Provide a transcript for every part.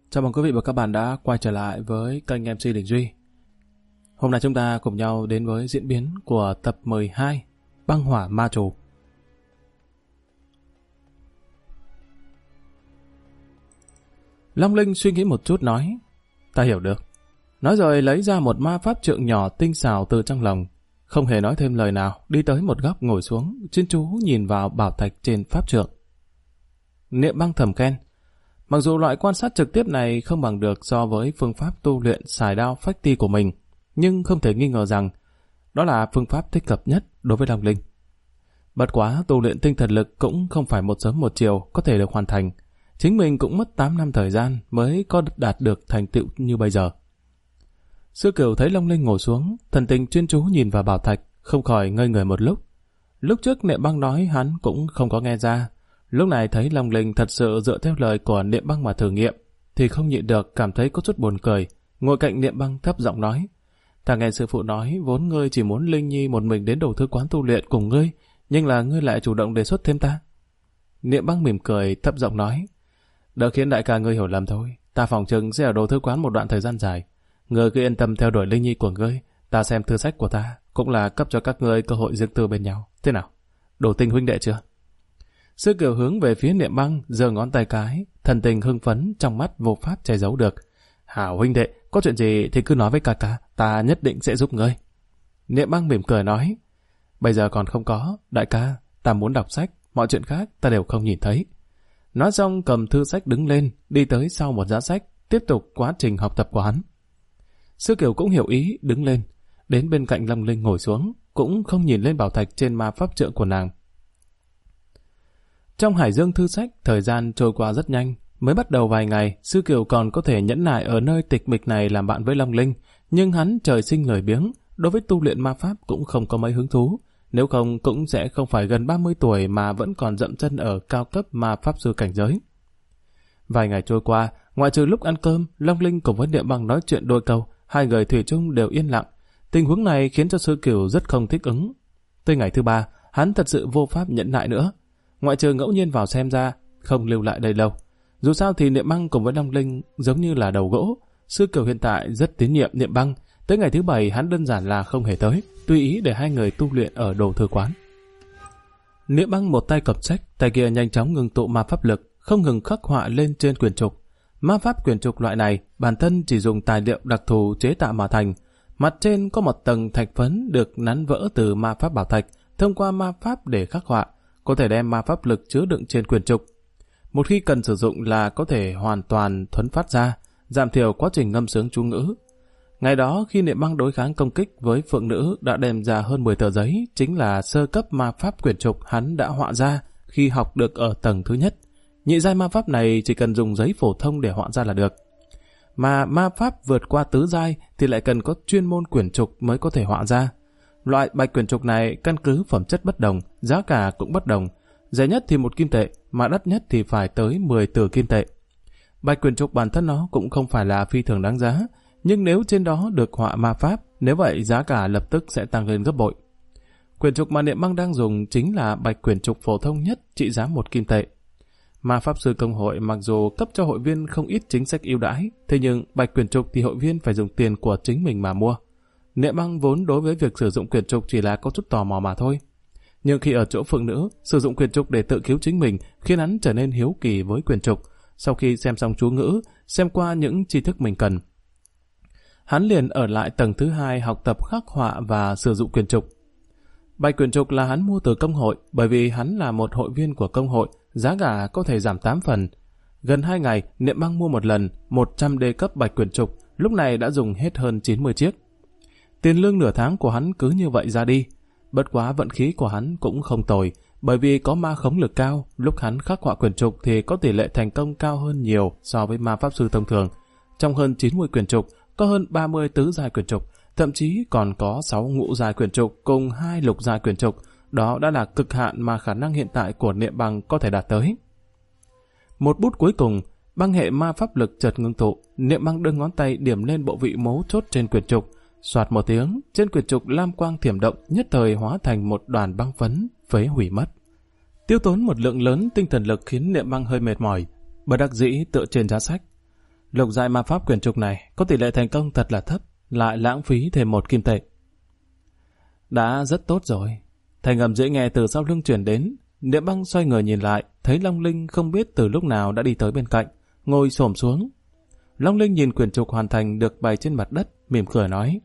Chào mừng quý vị và các bạn đã quay trở lại với kênh MC Đình Duy. Hôm nay chúng ta cùng nhau đến với diễn biến của tập 12 Băng Hỏa Ma Trù. Long Linh suy nghĩ một chút nói, ta hiểu được. Nói rồi lấy ra một ma pháp trượng nhỏ tinh xảo từ trong lòng, không hề nói thêm lời nào, đi tới một góc ngồi xuống, chuyên chú nhìn vào bảo thạch trên pháp trượng. Niệm Băng thầm khen, mặc dù loại quan sát trực tiếp này không bằng được so với phương pháp tu luyện xài đao phách ti của mình, nhưng không thể nghi ngờ rằng đó là phương pháp thích hợp nhất đối với Long Linh. Bất quá tu luyện tinh thần lực cũng không phải một sớm một chiều có thể được hoàn thành. Chính mình cũng mất 8 năm thời gian mới có đạt được thành tựu như bây giờ. Sư Cửu thấy Long Linh ngồi xuống, thần tình chuyên chú nhìn vào bảo thạch, không khỏi ngây người một lúc. Lúc trước Niệm Băng nói hắn cũng không có nghe ra. Lúc này thấy Long Linh thật sự dựa theo lời của Niệm Băng mà thử nghiệm, thì không nhịn được cảm thấy có chút buồn cười. Ngồi cạnh Niệm Băng thấp giọng nói, ta nghe sư phụ nói vốn ngươi chỉ muốn Linh Nhi một mình đến đầu thư quán tu luyện cùng ngươi, nhưng là ngươi lại chủ động đề xuất thêm ta. Niệm Băng mỉm cười thấp giọng nói, đỡ khiến đại ca ngươi hiểu lầm thôi, ta phòng chừng sẽ ở đầu thư quán một đoạn thời gian dài. Ngươi cứ yên tâm theo đuổi Linh Nhi của ngươi, ta xem thư sách của ta cũng là cấp cho các ngươi cơ hội riêng tư bên nhau. Thế nào? Đủ tình huynh đệ chưa? Sư Cửu hướng về phía Niệm Băng, giơ ngón tay cái, thần tình hưng phấn trong mắt vô pháp che giấu được. Hảo huynh đệ, có chuyện gì thì cứ nói với ca ca, ta nhất định sẽ giúp ngươi. Niệm Băng mỉm cười nói, bây giờ còn không có, đại ca, ta muốn đọc sách, mọi chuyện khác ta đều không nhìn thấy. Nói xong cầm thư sách đứng lên, đi tới sau một giá sách, tiếp tục quá trình học tập của hắn. Sư Cửu cũng hiểu ý, đứng lên, đến bên cạnh Long Linh ngồi xuống, cũng không nhìn lên bảo thạch trên ma pháp trượng của nàng. Trong hải dương thư sách, thời gian trôi qua rất nhanh. Mới bắt đầu vài ngày, Sư Cửu còn có thể nhẫn nại ở nơi tịch mịch này làm bạn với Long Linh, nhưng hắn trời sinh lười biếng, đối với tu luyện ma pháp cũng không có mấy hứng thú. Nếu không cũng sẽ không phải gần 30 tuổi mà vẫn còn dậm chân ở cao cấp ma pháp sư cảnh giới. Vài ngày trôi qua, ngoại trừ lúc ăn cơm, Long Linh cùng với Niệm Băng nói chuyện đôi câu, hai người thủy chung đều yên lặng. Tình huống này khiến cho Sư Cửu rất không thích ứng. Tới ngày thứ 3, hắn thật sự vô pháp nhẫn nại nữa. Ngoại trừ ngẫu nhiên vào xem ra, không lưu lại đây lâu. Dù sao thì Niệm Băng cùng với Long Linh giống như là đầu gỗ. Sư Cửu hiện tại rất tín nhiệm Niệm Băng. Tới ngày thứ 7 hắn đơn giản là không hề tới, tùy ý để hai người tu luyện ở đồ thư quán. Niệm Băng một tay cầm sách, tay kia nhanh chóng ngừng tụ ma pháp lực, không ngừng khắc họa lên trên quyển trục. Ma pháp quyển trục loại này, bản thân chỉ dùng tài liệu đặc thù chế tạo mà thành. Mặt trên có một tầng thạch phấn được nắn vỡ từ ma pháp bảo thạch, thông qua ma pháp để khắc họa, có thể đem ma pháp lực chứa đựng trên quyển trục. Một khi cần sử dụng là có thể hoàn toàn thuấn phát ra, giảm thiểu quá trình ngâm sướng chú ngữ. Ngày đó khi Niệm Băng đối kháng công kích với phượng nữ đã đem ra hơn 10 tờ giấy, chính là sơ cấp ma pháp quyển trục hắn đã họa ra khi học được ở tầng thứ nhất. Nhị giai ma pháp này chỉ cần dùng giấy phổ thông để họa ra là được. Mà ma pháp vượt qua tứ giai thì lại cần có chuyên môn quyển trục mới có thể họa ra. Loại bạch quyển trục này căn cứ phẩm chất bất đồng, giá cả cũng bất đồng. Rẻ nhất thì 1 kim tệ, mà đắt nhất thì phải tới 10 tử kim tệ. Bạch quyển trục bản thân nó cũng không phải là phi thường đáng giá, nhưng nếu trên đó được họa ma pháp, nếu vậy giá cả lập tức sẽ tăng lên gấp bội. Quyển trục mà Niệm Băng đang dùng chính là bạch quyển trục phổ thông nhất, trị giá 1 kim tệ. Ma pháp sư công hội mặc dù cấp cho hội viên không ít chính sách ưu đãi, thế nhưng bạch quyển trục thì hội viên phải dùng tiền của chính mình mà mua. Niệm Băng vốn đối với việc sử dụng quyển trục chỉ là có chút tò mò mà thôi. Nhưng khi ở chỗ phượng nữ, sử dụng quyển trục để tự cứu chính mình khiến hắn trở nên hiếu kỳ với quyển trục. Sau khi xem xong chú ngữ, xem qua những tri thức mình cần, hắn liền ở lại tầng thứ 2 học tập khắc họa và sử dụng quyển trục. Bạch quyển trục là hắn mua từ công hội, bởi vì hắn là một hội viên của công hội, giá cả có thể giảm 8 phần. Gần 2 ngày, Niệm Băng mua một lần 100 đê cấp bạch quyển trục, lúc này đã dùng hết hơn 90 chiếc. Tiền lương nửa tháng của hắn cứ như vậy ra đi. Bất quá vận khí của hắn cũng không tồi, bởi vì có ma khống lực cao, lúc hắn khắc họa quyển trục thì có tỷ lệ thành công cao hơn nhiều so với ma pháp sư thông thường. Trong hơn 90 quyển trục, có hơn 30 tứ giai quyển trục, thậm chí còn có 6 ngũ giai quyển trục cùng 2 lục giai quyển trục. Đó đã là cực hạn mà khả năng hiện tại của Niệm Băng có thể đạt tới. Một bút cuối cùng, băng hệ ma pháp lực chợt ngưng tụ, Niệm Băng đưa ngón tay điểm lên bộ vị mấu chốt trên quyển trục. Soạt một tiếng, trên quyển trục lam quang thiểm động, nhất thời hóa thành một đoàn băng phấn, phế hủy mất. Tiêu tốn một lượng lớn tinh thần lực khiến Niệm Băng hơi mệt mỏi, bất đắc dĩ tựa trên giá sách. Lục giai ma pháp quyển trục này có tỷ lệ thành công thật là thấp, lại lãng phí thêm 1 kim tệ. Đã rất tốt rồi. Thành âm dễ nghe từ sau lưng truyền đến. Niệm Băng xoay người nhìn lại, thấy Long Linh không biết từ lúc nào đã đi tới bên cạnh, ngồi xổm xuống. Long Linh nhìn quyển trục hoàn thành được bày trên mặt đất, mỉm cười nói: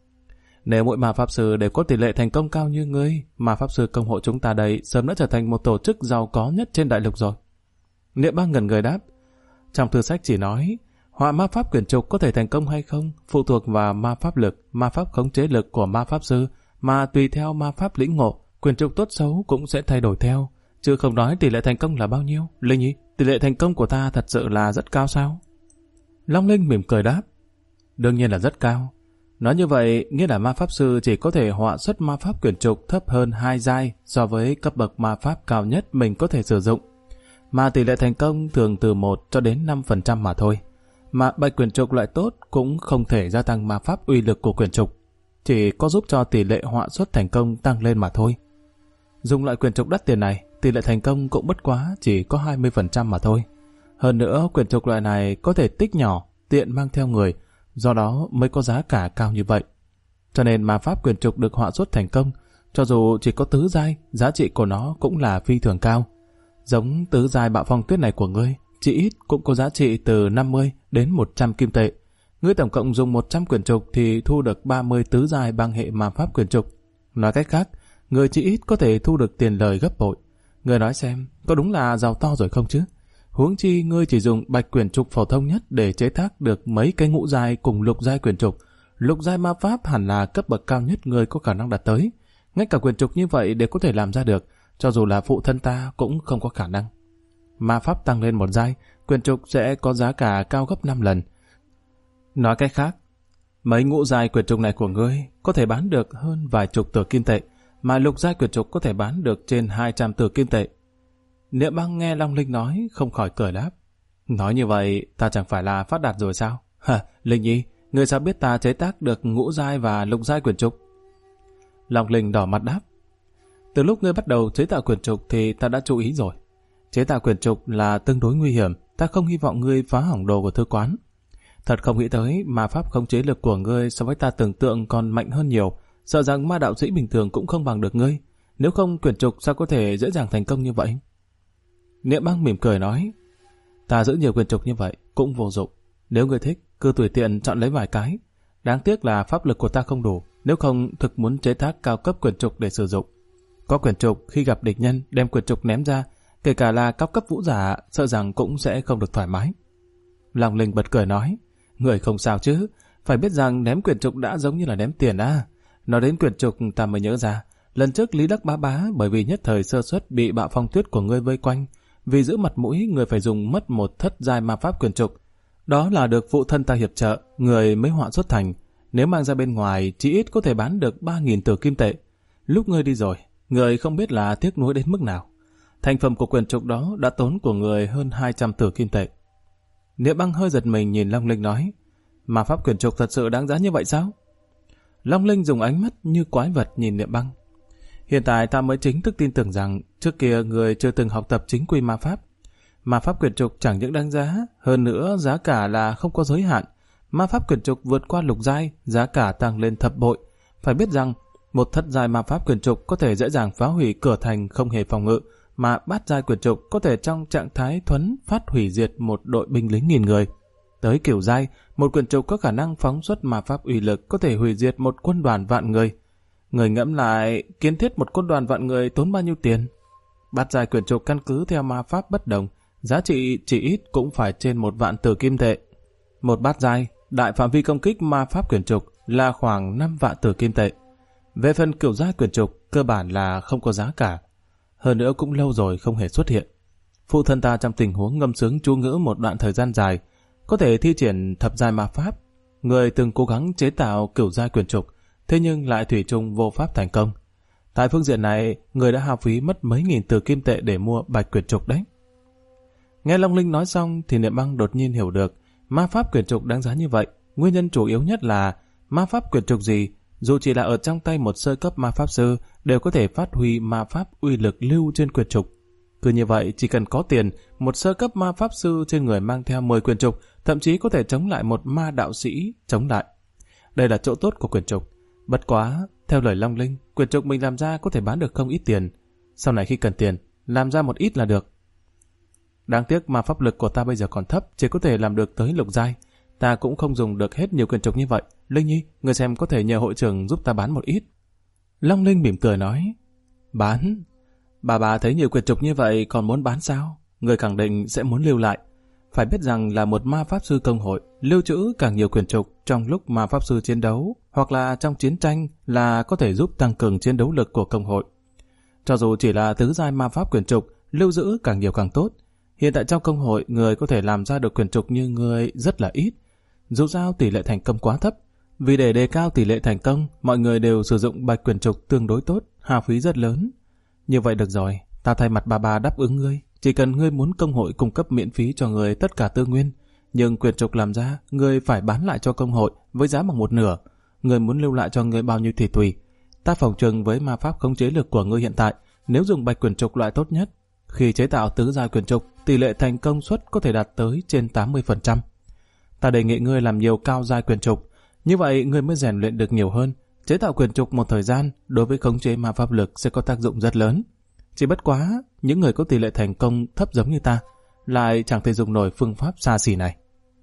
Nếu mỗi ma pháp sư đều có tỷ lệ thành công cao như ngươi, ma pháp sư công hội chúng ta đây sớm đã trở thành một tổ chức giàu có nhất trên đại lục rồi. Niệm Băng ngẩn người đáp: Trong thư sách chỉ nói, họa ma pháp quyển trục có thể thành công hay không phụ thuộc vào ma pháp lực, ma pháp khống chế lực của ma pháp sư, mà tùy theo ma pháp lĩnh ngộ, quyển trục tốt xấu cũng sẽ thay đổi theo, chứ không nói tỷ lệ thành công là bao nhiêu. Linh nhi, tỷ lệ thành công của ta thật sự là rất cao sao? Long Linh mỉm cười đáp: Đương nhiên là rất cao. Nói như vậy, nghĩa là ma pháp sư chỉ có thể họa xuất ma pháp quyển trục thấp hơn 2 giai so với cấp bậc ma pháp cao nhất mình có thể sử dụng. Mà tỷ lệ thành công thường từ 1 cho đến 5% mà thôi. Mà bạch quyển trục loại tốt cũng không thể gia tăng ma pháp uy lực của quyển trục, chỉ có giúp cho tỷ lệ họa xuất thành công tăng lên mà thôi. Dùng loại quyển trục đắt tiền này, tỷ lệ thành công cũng bất quá chỉ có 20% mà thôi. Hơn nữa, quyển trục loại này có thể tích nhỏ, tiện mang theo người, do đó mới có giá cả cao như vậy. Cho nên ma pháp quyển trục được họa xuất thành công, cho dù chỉ có tứ giai, giá trị của nó cũng là phi thường cao. Giống tứ giai bạo phong tuyết này của ngươi, chỉ ít cũng có giá trị từ 50 đến 100 kim tệ. Ngươi tổng cộng dùng 100 quyển trục thì thu được 30 tứ giai băng hệ ma pháp quyển trục. Nói cách khác, ngươi chỉ ít có thể thu được tiền lời gấp bội. Ngươi nói xem, có đúng là giàu to rồi không chứ? Huống chi ngươi chỉ dùng bạch quyển trục phổ thông nhất để chế tác được mấy cái ngũ giai cùng lục giai quyển trục. Lục giai ma pháp hẳn là cấp bậc cao nhất ngươi có khả năng đạt tới. Ngay cả quyển trục như vậy đều có thể làm ra được, cho dù là phụ thân ta cũng không có khả năng. Ma pháp tăng lên 1 giai, quyển trục sẽ có giá cả cao gấp 5 lần. Nói cách khác, mấy ngũ giai quyển trục này của ngươi có thể bán được hơn vài chục tử kim tệ, mà lục giai quyển trục có thể bán được trên 200 tử kim tệ. Niệm Băng nghe Long Linh nói không khỏi cười đáp: Nói như vậy ta chẳng phải là phát đạt rồi sao? Hả, Linh nhi, ngươi sao biết ta chế tác được ngũ giai và lục giai quyển trục? Long Linh đỏ mặt đáp: Từ lúc ngươi bắt đầu chế tạo quyển trục thì ta đã chú ý rồi. Chế tạo quyển trục là tương đối nguy hiểm, ta không hy vọng ngươi phá hỏng đồ của thư quán. Thật không nghĩ tới ma pháp khống chế lực của ngươi so với ta tưởng tượng còn mạnh hơn nhiều, sợ rằng ma đạo sĩ bình thường cũng không bằng được ngươi. Nếu không, quyển trục sao có thể dễ dàng thành công như vậy? Niệm Băng mỉm cười nói: Ta giữ nhiều quyển trục như vậy cũng vô dụng. Nếu ngươi thích, cứ tùy tiện chọn lấy vài cái. Đáng tiếc là pháp lực của ta không đủ, nếu không thực muốn chế tác cao cấp quyển trục để sử dụng. Có quyển trục khi gặp địch nhân đem quyển trục ném ra, kể cả là cao cấp vũ giả, sợ rằng cũng sẽ không được thoải mái. Long Linh bật cười nói: Người không sao chứ, phải biết rằng ném quyển trục đã giống như là ném tiền à. Nói đến quyển trục ta mới nhớ ra, lần trước Lý Đắc Bá bởi vì nhất thời sơ suất bị bạo phong tuyết của ngươi vây quanh, vì giữ mặt mũi người phải dùng mất 1 thất giai ma pháp quyển trục. Đó là được phụ thân ta hiệp trợ, người mới họa xuất thành. Nếu mang ra bên ngoài, chỉ ít có thể bán được 3.000 tử kim tệ. Lúc ngươi đi rồi, người không biết là tiếc nuối đến mức nào. Thành phẩm của quyển trục đó đã tốn của người hơn 200 tử kim tệ. Niệm Băng hơi giật mình nhìn Long Linh nói: Ma pháp quyển trục thật sự đáng giá như vậy sao? Long Linh dùng ánh mắt như quái vật nhìn Niệm Băng. Hiện tại ta mới chính thức tin tưởng rằng trước kia người chưa từng học tập chính quy ma pháp. Ma pháp quyển trục chẳng những đáng giá, hơn nữa giá cả là không có giới hạn. Ma pháp quyển trục vượt qua lục giai, giá cả tăng lên thập bội. Phải biết rằng 1 thất giai ma pháp quyển trục có thể dễ dàng phá hủy cửa thành không hề phòng ngự, mà bát giai quyển trục có thể trong trạng thái thuấn phát hủy diệt một đội binh lính 1000 người. Tới kiểu giai, một quyển trục có khả năng phóng xuất ma pháp uy lực có thể hủy diệt một quân đoàn vạn người. Người ngẫm lại, kiến thiết một quân đoàn vạn người tốn bao nhiêu tiền? Bát giai quyển trục căn cứ theo ma pháp bất đồng, giá trị chỉ ít cũng phải trên 1 vạn tử kim tệ. Một bát giai, đại phạm vi công kích ma pháp quyển trục là khoảng 5 vạn tử kim tệ. Về phần kiểu giai quyển trục, cơ bản là không có giá cả. Hơn nữa cũng lâu rồi không hề xuất hiện. Phụ thân ta trong tình huống ngâm sướng chú ngữ một đoạn thời gian dài, có thể thi triển thập giai ma pháp. Người từng cố gắng chế tạo kiểu giai quyển trục, thế nhưng lại thủy chung vô pháp thành công. Tại phương diện này, người đã hao phí mất mấy nghìn tử kim tệ để mua bạch quyển trục đấy. Nghe Long Linh nói xong thì Niệm Băng đột nhiên hiểu được ma pháp quyển trục đáng giá như vậy. Nguyên nhân chủ yếu nhất là ma pháp quyển trục gì, dù chỉ là ở trong tay một sơ cấp ma pháp sư, đều có thể phát huy ma pháp uy lực lưu trên quyển trục. Cứ như vậy, chỉ cần có tiền, một sơ cấp ma pháp sư trên người mang theo 10 quyển trục, thậm chí có thể chống lại một ma đạo sĩ chống lại. Đây là chỗ tốt của quyển trục. Bất quá, theo lời Long Linh, quyển trục mình làm ra có thể bán được không ít tiền. Sau này khi cần tiền, làm ra một ít là được. Đáng tiếc mà pháp lực của ta bây giờ còn thấp, chỉ có thể làm được tới lục giai. Ta cũng không dùng được hết nhiều quyển trục như vậy. Linh Nhi, người xem có thể nhờ hội trưởng giúp ta bán một ít. Long Linh mỉm cười nói, bán? Bà thấy nhiều quyển trục như vậy còn muốn bán sao? Người khẳng định sẽ muốn lưu lại. Phải biết rằng là một ma pháp sư công hội, lưu trữ càng nhiều quyển trục trong lúc ma pháp sư chiến đấu hoặc là trong chiến tranh là có thể giúp tăng cường chiến đấu lực của công hội. Cho dù chỉ là tứ giai ma pháp quyển trục, lưu giữ càng nhiều càng tốt. Hiện tại trong công hội, người có thể làm ra được quyển trục như người rất là ít. Dù sao tỷ lệ thành công quá thấp. Vì để đề cao tỷ lệ thành công, mọi người đều sử dụng bạch quyển trục tương đối tốt, hao phí rất lớn. Như vậy được rồi, ta thay mặt bà đáp ứng ngươi. Chỉ cần ngươi muốn công hội cung cấp miễn phí cho người tất cả tư nguyên, nhưng quyển trục làm ra, ngươi phải bán lại cho công hội với giá bằng 1/2. Ngươi muốn lưu lại cho ngươi bao nhiêu thì tùy. Ta phỏng chừng với ma pháp khống chế lực của ngươi hiện tại, nếu dùng bạch quyển trục loại tốt nhất, khi chế tạo tứ giai quyển trục, tỷ lệ thành công suất có thể đạt tới trên 80%. Ta đề nghị ngươi làm nhiều cao giai quyển trục, như vậy ngươi mới rèn luyện được nhiều hơn. Chế tạo quyển trục một thời gian đối với khống chế ma pháp lực sẽ có tác dụng rất lớn. Chỉ bất quá, những người có tỷ lệ thành công thấp giống như ta lại chẳng thể dùng nổi phương pháp xa xỉ này.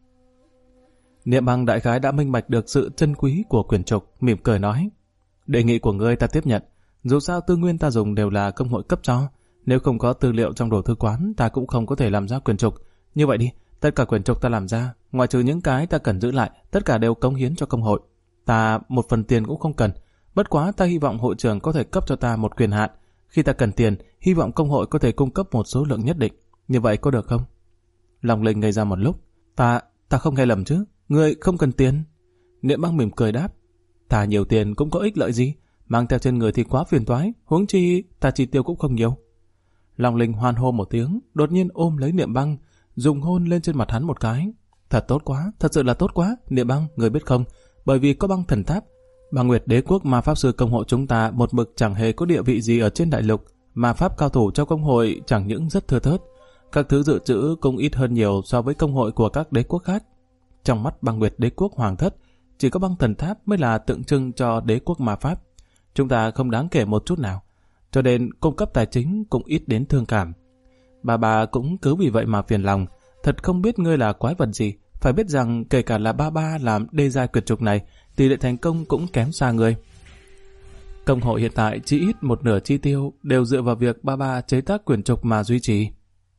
Niệm Băng đại khái đã minh bạch được sự chân quý của quyển trục, mỉm cười nói, đề nghị của ngươi ta tiếp nhận. Dù sao tư nguyên ta dùng đều là công hội cấp cho, nếu không có tư liệu trong đồ thư quán ta cũng không có thể làm ra quyển trục. Như vậy đi, tất cả quyển trục ta làm ra, ngoại trừ những cái ta cần giữ lại, tất cả đều cống hiến cho công hội. Ta một phần tiền cũng không cần, bất quá ta hy vọng hội trưởng có thể cấp cho ta một quyền hạn. Khi ta cần tiền, hy vọng công hội có thể cung cấp một số lượng nhất định. Như vậy có được không? Long Linh ngây ra một lúc. Ta không nghe lầm chứ? Ngươi không cần tiền? Niệm Băng mỉm cười đáp. Ta nhiều tiền cũng có ích lợi gì? Mang theo trên người thì quá phiền toái, huống chi ta chi tiêu cũng không nhiều. Long Linh hoan hô một tiếng, đột nhiên ôm lấy Niệm Băng, dùng hôn lên trên mặt hắn một cái. Thật tốt quá, thật sự là tốt quá. Niệm Băng, người biết không? Bởi vì có băng thần tháp, Băng Nguyệt Đế quốc ma pháp sư công hội chúng ta một mực chẳng hề có địa vị gì ở trên đại lục. Ma pháp cao thủ trong công hội chẳng những rất thưa thớt, các thứ dự trữ cũng ít hơn nhiều so với công hội của các đế quốc khác. Trong mắt Băng Nguyệt Đế quốc hoàng thất, chỉ có băng thần tháp mới là tượng trưng cho đế quốc ma pháp. Chúng ta không đáng kể một chút nào, cho nên cung cấp tài chính cũng ít đến thương cảm. Bà cũng cứ vì vậy mà phiền lòng. Thật không biết ngươi là quái vật gì. Phải biết rằng kể cả là ba làm đê giai quyển trục này, tỷ lệ thành công cũng kém xa ngươi. Công hội hiện tại chỉ ít một nửa chi tiêu đều dựa vào việc ba chế tác quyển trục mà duy trì.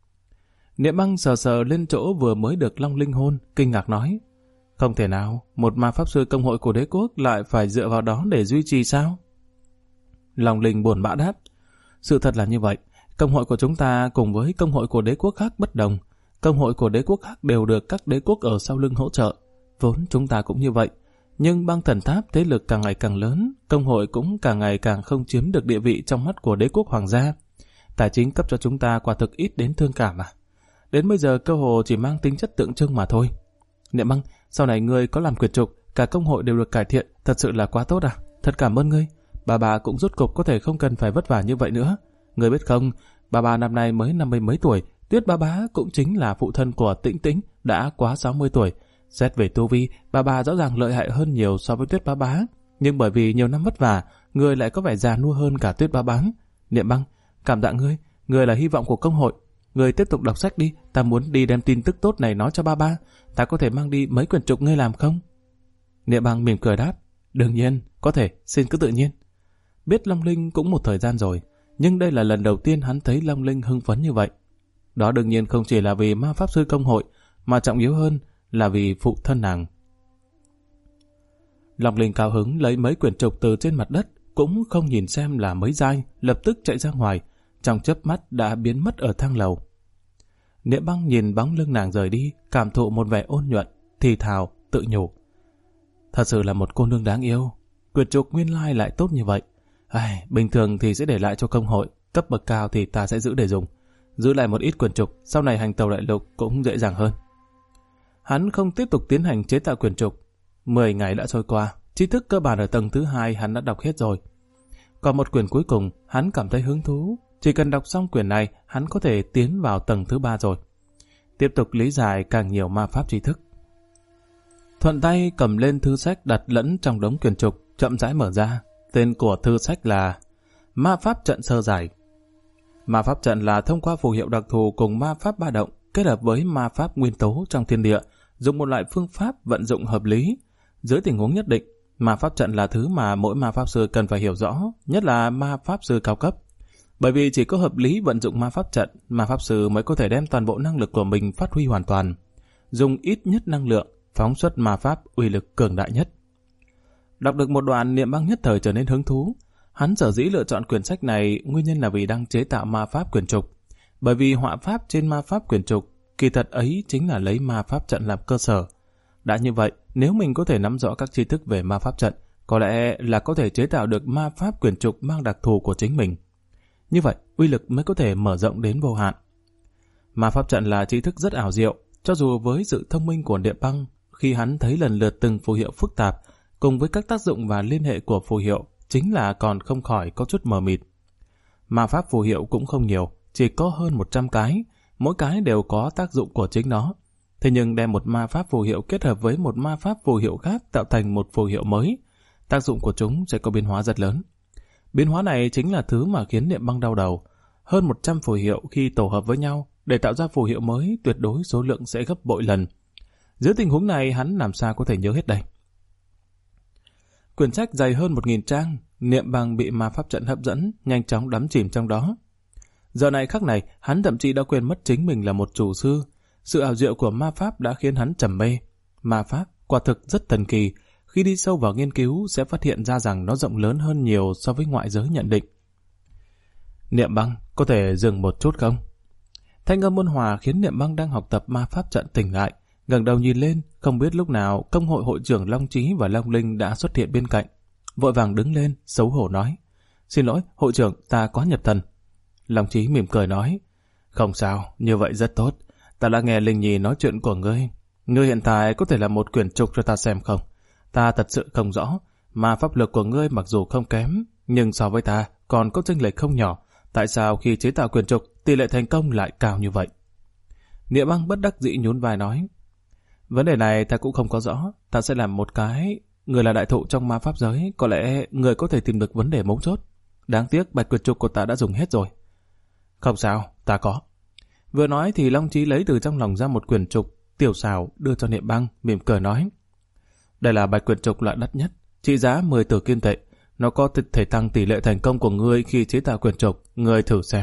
Niệm Băng sờ sờ lên chỗ vừa mới được Long Linh hôn, kinh ngạc nói, không thể nào, một ma pháp sư công hội của đế quốc lại phải dựa vào đó để duy trì sao? Long Linh buồn bã đáp, sự thật là như vậy, công hội của chúng ta cùng với công hội của đế quốc khác bất đồng. Công hội của đế quốc khác đều được các đế quốc ở sau lưng hỗ trợ, vốn chúng ta cũng như vậy. Nhưng băng thần tháp thế lực càng ngày càng lớn, công hội cũng càng ngày càng không chiếm được địa vị trong mắt của đế quốc hoàng gia. Tài chính cấp cho chúng ta quả thực ít đến thương cảm à. Đến bây giờ cơ hồ chỉ mang tính chất tượng trưng mà thôi. Niệm Băng, sau này ngươi có làm quyển trục, cả công hội đều được cải thiện, thật sự là quá tốt à. Thật cảm ơn ngươi. Bà cũng rốt cục có thể không cần phải vất vả như vậy nữa. Ngươi biết không, bà năm nay mới 50 mấy tuổi, Tuyết bá cũng chính là phụ thân của Tĩnh Tĩnh, đã quá 60 tuổi. Xét về tu vi, bà rõ ràng lợi hại hơn nhiều so với Tuyết bá. Nhưng bởi vì nhiều năm vất vả, người lại có vẻ già nua hơn cả Tuyết bá. Niệm Băng, cảm tạ ngươi là hy vọng của công hội. Ngươi tiếp tục đọc sách đi, ta muốn đi đem tin tức tốt này nói cho ba. Ta có thể mang đi mấy quyển trục ngươi làm không? Niệm Băng mỉm cười đáp, đương nhiên, có thể, xin cứ tự nhiên. Biết Long Linh cũng một thời gian rồi, nhưng đây là lần đầu tiên hắn thấy Long Linh hưng phấn như vậy. Đó đương nhiên không chỉ là vì ma pháp sư công hội, mà trọng yếu hơn là vì phụ thân nàng. Long Linh cao hứng lấy mấy quyển trục từ trên mặt đất, cũng không nhìn xem là mấy giai, lập tức chạy ra ngoài, trong chớp mắt đã biến mất ở thang lầu. Niệm Băng nhìn bóng lưng nàng rời đi, cảm thụ một vẻ ôn nhuận, thì thào, tự nhủ. Thật sự là một cô nương đáng yêu, quyển trục nguyên lai lại tốt như vậy. Bình thường thì sẽ để lại cho công hội, cấp bậc cao thì ta sẽ giữ để dùng. Giữ lại một ít quyển trục, sau này hành tàu đại lục cũng dễ dàng hơn. Hắn không tiếp tục tiến hành chế tạo quyển trục. 10 ngày đã trôi qua, tri thức cơ bản ở tầng thứ 2 hắn đã đọc hết rồi. Còn một quyển cuối cùng, hắn cảm thấy hứng thú, Chỉ cần đọc xong quyển này, hắn có thể tiến vào tầng thứ 3 rồi. Tiếp tục lý giải càng nhiều ma pháp tri thức. Thuận tay cầm lên thư sách đặt lẫn trong đống quyển trục, chậm rãi mở ra. Tên của thư sách là Ma pháp trận sơ giải. Ma pháp trận là thông qua phù hiệu đặc thù cùng ma pháp ba động kết hợp với ma pháp nguyên tố trong thiên địa, dùng một loại phương pháp vận dụng hợp lý. Dưới tình huống nhất định, ma pháp trận là thứ mà mỗi ma pháp sư cần phải hiểu rõ, nhất là ma pháp sư cao cấp. Bởi vì chỉ có hợp lý vận dụng ma pháp trận, ma pháp sư mới có thể đem toàn bộ năng lực của mình phát huy hoàn toàn, dùng ít nhất năng lượng, phóng xuất ma pháp uy lực cường đại nhất. Đọc được một đoạn, Niệm Băng nhất thời trở nên hứng thú. Hắn sở dĩ lựa chọn quyển sách này nguyên nhân là vì đang chế tạo ma pháp quyển trục. Bởi vì họa pháp trên ma pháp quyển trục, kỳ thật ấy chính là lấy ma pháp trận làm cơ sở. Đã như vậy, nếu mình có thể nắm rõ các tri thức về ma pháp trận, có lẽ là có thể chế tạo được ma pháp quyển trục mang đặc thù của chính mình. Như vậy, uy lực mới có thể mở rộng đến vô hạn. Ma pháp trận là tri thức rất ảo diệu, cho dù với sự thông minh của Niệm Băng, khi hắn thấy lần lượt từng phù hiệu phức tạp, cùng với các tác dụng và liên hệ của phù hiệu, chính là còn không khỏi có chút mờ mịt. Ma pháp phù hiệu cũng không nhiều, chỉ có hơn 100 cái, mỗi cái đều có tác dụng của chính nó. Thế nhưng đem một ma pháp phù hiệu kết hợp với một ma pháp phù hiệu khác tạo thành một phù hiệu mới, tác dụng của chúng sẽ có biến hóa rất lớn. Biến hóa này chính là thứ mà khiến Niệm Băng đau đầu. Hơn 100 phù hiệu khi tổ hợp với nhau để tạo ra phù hiệu mới, tuyệt đối số lượng sẽ gấp bội lần. Dưới tình huống này, hắn làm sao có thể nhớ hết đây? Quyển sách dày hơn 1000 trang, Niệm Băng bị ma pháp trận hấp dẫn, nhanh chóng đắm chìm trong đó. Giờ này khắc này, hắn thậm chí đã quên mất chính mình là một chủ sư. Sự ảo diệu của ma pháp đã khiến hắn trầm mê. Ma pháp quả thực rất thần kỳ, khi đi sâu vào nghiên cứu sẽ phát hiện ra rằng nó rộng lớn hơn nhiều so với ngoại giới nhận định. Niệm Băng, có thể dừng một chút không? Thanh âm ôn hòa khiến Niệm Băng đang học tập ma pháp trận tỉnh lại, ngẩng đầu nhìn lên, không biết lúc nào công hội hội trưởng Long Trí và Long Linh đã xuất hiện bên cạnh. Vội vàng đứng lên, xấu hổ nói: "Xin lỗi, hội trưởng, ta quá nhập thần." Long Trí mỉm cười nói: "Không sao, như vậy rất tốt. Ta đã nghe Linh Nhi nói chuyện của ngươi. Ngươi hiện tại có thể làm một quyển trục cho ta xem không? Ta thật sự không rõ, mà pháp lực của ngươi mặc dù không kém, nhưng so với ta còn có chênh lệch không nhỏ. Tại sao khi chế tạo quyển trục, tỷ lệ thành công lại cao như vậy?" Niệm Băng bất đắc dĩ nhún vai nói: "Vấn đề này ta cũng không có rõ, ta sẽ làm một cái. Người là đại thụ trong ma pháp giới, có lẽ người có thể tìm được vấn đề mấu chốt. Đáng tiếc bạch quyển trục của ta đã dùng hết rồi." "Không sao, ta có." Vừa nói thì Long Trí lấy từ trong lòng ra một quyển trục tiểu xảo đưa cho Niệm Băng, mỉm cười nói: "Đây là bạch quyển trục loại đắt nhất, trị giá 10 tử kim tệ. Nó có thể tăng tỷ lệ thành công của ngươi khi chế tạo quyển trục, ngươi thử xem."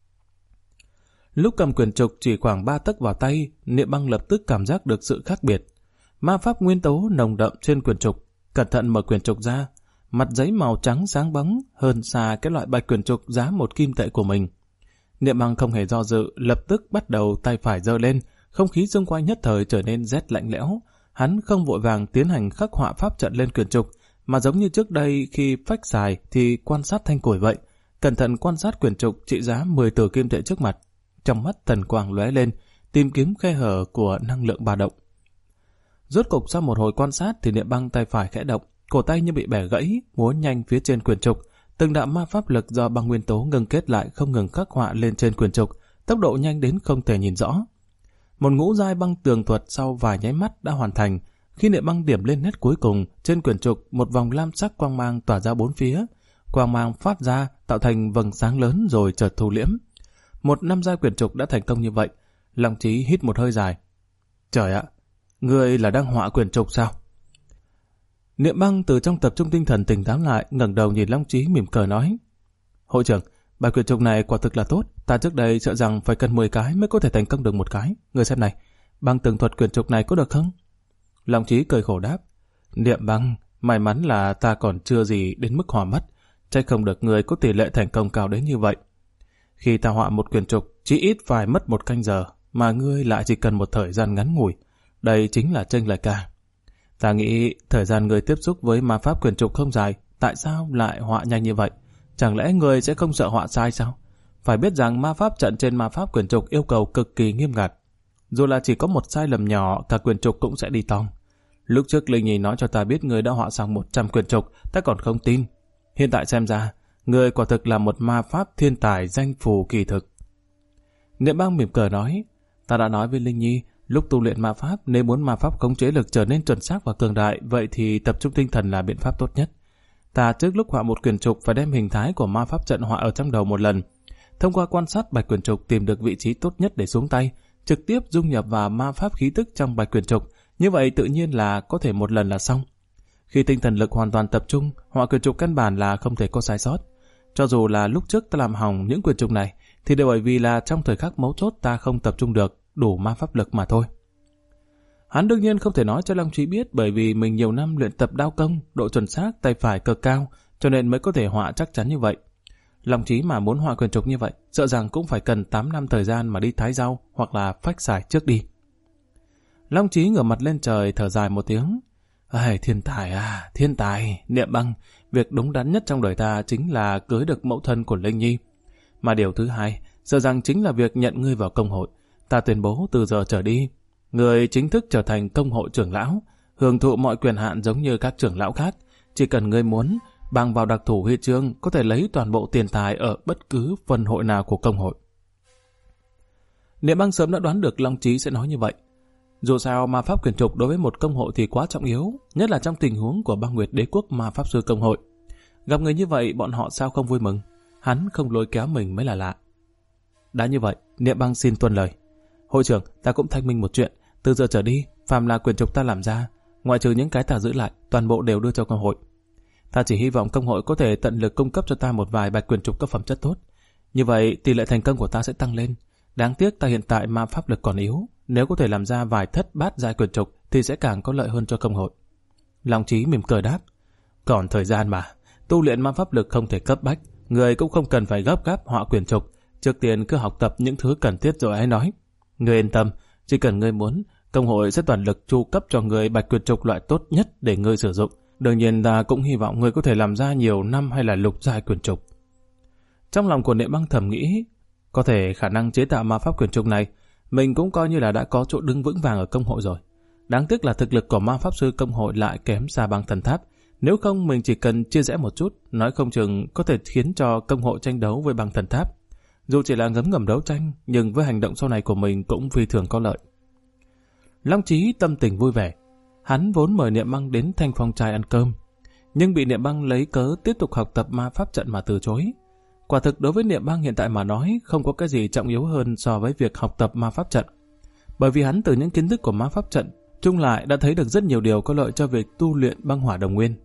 Lúc cầm quyển trục chỉ khoảng 3 tấc vào tay, Niệm Băng lập tức cảm giác được sự khác biệt. Ma pháp nguyên tố nồng đậm trên quyển trục. Cẩn thận mở quyển trục ra, mặt giấy màu trắng sáng bóng hơn xa cái loại bạch quyển trục giá 1 kim tệ của mình. Niệm Băng không hề do dự, lập tức bắt đầu tay phải giơ lên, không khí xung quanh nhất thời trở nên rét lạnh lẽo. Hắn không vội vàng tiến hành khắc họa pháp trận lên quyển trục, mà giống như trước đây khi phách xài thì quan sát thanh củi vậy, cẩn thận quan sát quyển trục trị giá 10 tử kim tệ trước mặt. Trong mắt thần quang lóe lên, tìm kiếm khe hở của năng lượng ba động. Rốt cục sau một hồi quan sát thì Niệm Băng tay phải khẽ động, cổ tay như bị bẻ gãy, múa nhanh phía trên quyển trục. Từng đạo ma pháp lực do băng nguyên tố ngưng kết lại không ngừng khắc họa lên trên quyển trục, tốc độ nhanh đến không thể nhìn rõ. Một ngũ giai băng tường thuật sau vài nháy mắt đã hoàn thành. Khi Niệm Băng điểm lên nét cuối cùng, trên quyển trục một vòng lam sắc quang mang tỏa ra bốn phía. Quang mang phát ra tạo thành vầng sáng lớn rồi chợt thu liễm. Một 5 giai quyển trục đã thành công như vậy. Long Trí hít một hơi dài. "Trời ạ, ngươi là đang họa quyển trục sao?" Niệm Băng từ trong tập trung tinh thần tỉnh táo lại, ngẩng đầu nhìn Long Trí mỉm cười nói: "Hội trưởng, bài quyển trục này quả thực là tốt. Ta trước đây sợ rằng phải cần 10 cái mới có thể thành công được một cái. Ngươi xem này, băng tường thuật quyển trục này có được không?" Long Trí cười khổ đáp: "Niệm Băng, may mắn là ta còn chưa gì đến mức hòa mắt, trách không được người có tỷ lệ thành công cao đến như vậy. Khi ta họa một quyển trục, chỉ ít phải mất 1 canh giờ, mà ngươi lại chỉ cần một thời gian ngắn ngủi. Đây chính là chênh lệch cả. Ta nghĩ thời gian ngươi tiếp xúc với ma pháp quyển trục không dài, tại sao lại họa nhanh như vậy? Chẳng lẽ ngươi sẽ không sợ họa sai sao? Phải biết rằng ma pháp trận trên ma pháp quyển trục yêu cầu cực kỳ nghiêm ngặt. Dù là chỉ có một sai lầm nhỏ, cả quyển trục cũng sẽ đi tong. Lúc trước Linh Nhi nói cho ta biết ngươi đã họa xong 100 quyển trục, ta còn không tin. Hiện tại xem ra, Người quả thực là một ma pháp thiên tài danh phù kỳ thực. Niệm Băng mỉm cười nói, ta đã nói với Linh Nhi, lúc tu luyện ma pháp, nếu muốn ma pháp khống chế lực trở nên chuẩn xác và cường đại, vậy thì tập trung tinh thần là biện pháp tốt nhất. Ta trước lúc họa một quyển trục phải đem hình thái của ma pháp trận họa ở trong đầu một lần. Thông qua quan sát bạch quyển trục tìm được vị trí tốt nhất để xuống tay, trực tiếp dung nhập vào ma pháp khí tức trong bạch quyển trục, như vậy tự nhiên là có thể một lần là xong. Khi tinh thần lực hoàn toàn tập trung, họa quyển trục căn bản là không thể có sai sót. Cho dù là lúc trước ta làm hỏng những quyển trục này, thì đều bởi vì là trong thời khắc mấu chốt ta không tập trung được đủ ma pháp lực mà thôi. Hắn đương nhiên không thể nói cho Long Trí biết, bởi vì mình nhiều năm luyện tập đao công, độ chuẩn xác tay phải cực cao, cho nên mới có thể họa chắc chắn như vậy. Long Trí mà muốn họa quyển trục như vậy, sợ rằng cũng phải cần 8 năm thời gian mà đi thái rau hoặc là phách xài trước đi. Long Trí ngửa mặt lên trời thở dài một tiếng. Thiên tài à, thiên tài, Niệm Băng, việc đúng đắn nhất trong đời ta chính là cưới được mẫu thân của Linh Nhi. Mà điều thứ hai, sợ rằng chính là việc nhận ngươi vào công hội. Ta tuyên bố từ giờ trở đi, người chính thức trở thành công hội trưởng lão, hưởng thụ mọi quyền hạn giống như các trưởng lão khác. Chỉ cần ngươi muốn, bằng vào đặc thủ huy chương, có thể lấy toàn bộ tiền tài ở bất cứ phần hội nào của công hội. Niệm Băng sớm đã đoán được Long Trí sẽ nói như vậy. Dù sao, ma pháp quyển trục đối với một công hội thì quá trọng yếu, nhất là trong tình huống của Băng Nguyệt Đế Quốc Ma Pháp Sư Công hội. Gặp người như vậy, bọn họ sao không vui mừng? Hắn không lôi kéo mình mới là lạ. Đã như vậy, Niệm Băng xin tuân lời. Hội trưởng, ta cũng thanh minh một chuyện. Từ giờ trở đi, phàm là quyển trục ta làm ra, ngoại trừ những cái ta giữ lại, toàn bộ đều đưa cho công hội. Ta chỉ hy vọng công hội có thể tận lực cung cấp cho ta một vài bạch quyển trục có phẩm chất tốt. Như vậy, tỷ lệ thành công của ta sẽ tăng lên. Đáng tiếc ta hiện tại ma pháp lực còn yếu. Nếu có thể làm ra vài thất bát giai quyển trục thì sẽ càng có lợi hơn cho công hội. Long Trí mỉm cười đáp. Còn thời gian mà, tu luyện ma pháp lực không thể cấp bách, người cũng không cần phải gấp gáp họa quyển trục. Trước tiên cứ học tập những thứ cần thiết rồi hãy nói. Ngươi yên tâm, chỉ cần ngươi muốn, công hội sẽ toàn lực chu cấp cho ngươi bạch quyển trục loại tốt nhất để ngươi sử dụng. Đương nhiên ta cũng hy vọng ngươi có thể làm ra nhiều năm hay là lục giai quyển trục. Trong lòng của Niệm Băng thầm nghĩ, có thể khả năng chế tạo ma pháp quyển trục này, mình cũng coi như là đã có chỗ đứng vững vàng ở công hội rồi. Đáng tiếc là thực lực của ma pháp sư công hội lại kém xa Băng Thần Tháp. Nếu không mình chỉ cần chia rẽ một chút, nói không chừng có thể khiến cho công hội tranh đấu với Băng Thần Tháp. Dù chỉ là ngấm ngầm đấu tranh, nhưng với hành động sau này của mình cũng phi thường có lợi. Long Trí tâm tình vui vẻ. Hắn vốn mời Niệm Băng đến Thanh Phong Trai ăn cơm, nhưng bị Niệm Băng lấy cớ tiếp tục học tập ma pháp trận mà từ chối. Quả thực đối với Niệm Băng hiện tại mà nói, không có cái gì trọng yếu hơn so với việc học tập ma pháp trận. Bởi vì hắn từ những kiến thức của ma pháp trận, chung lại đã thấy được rất nhiều điều có lợi cho việc tu luyện băng hỏa đồng nguyên.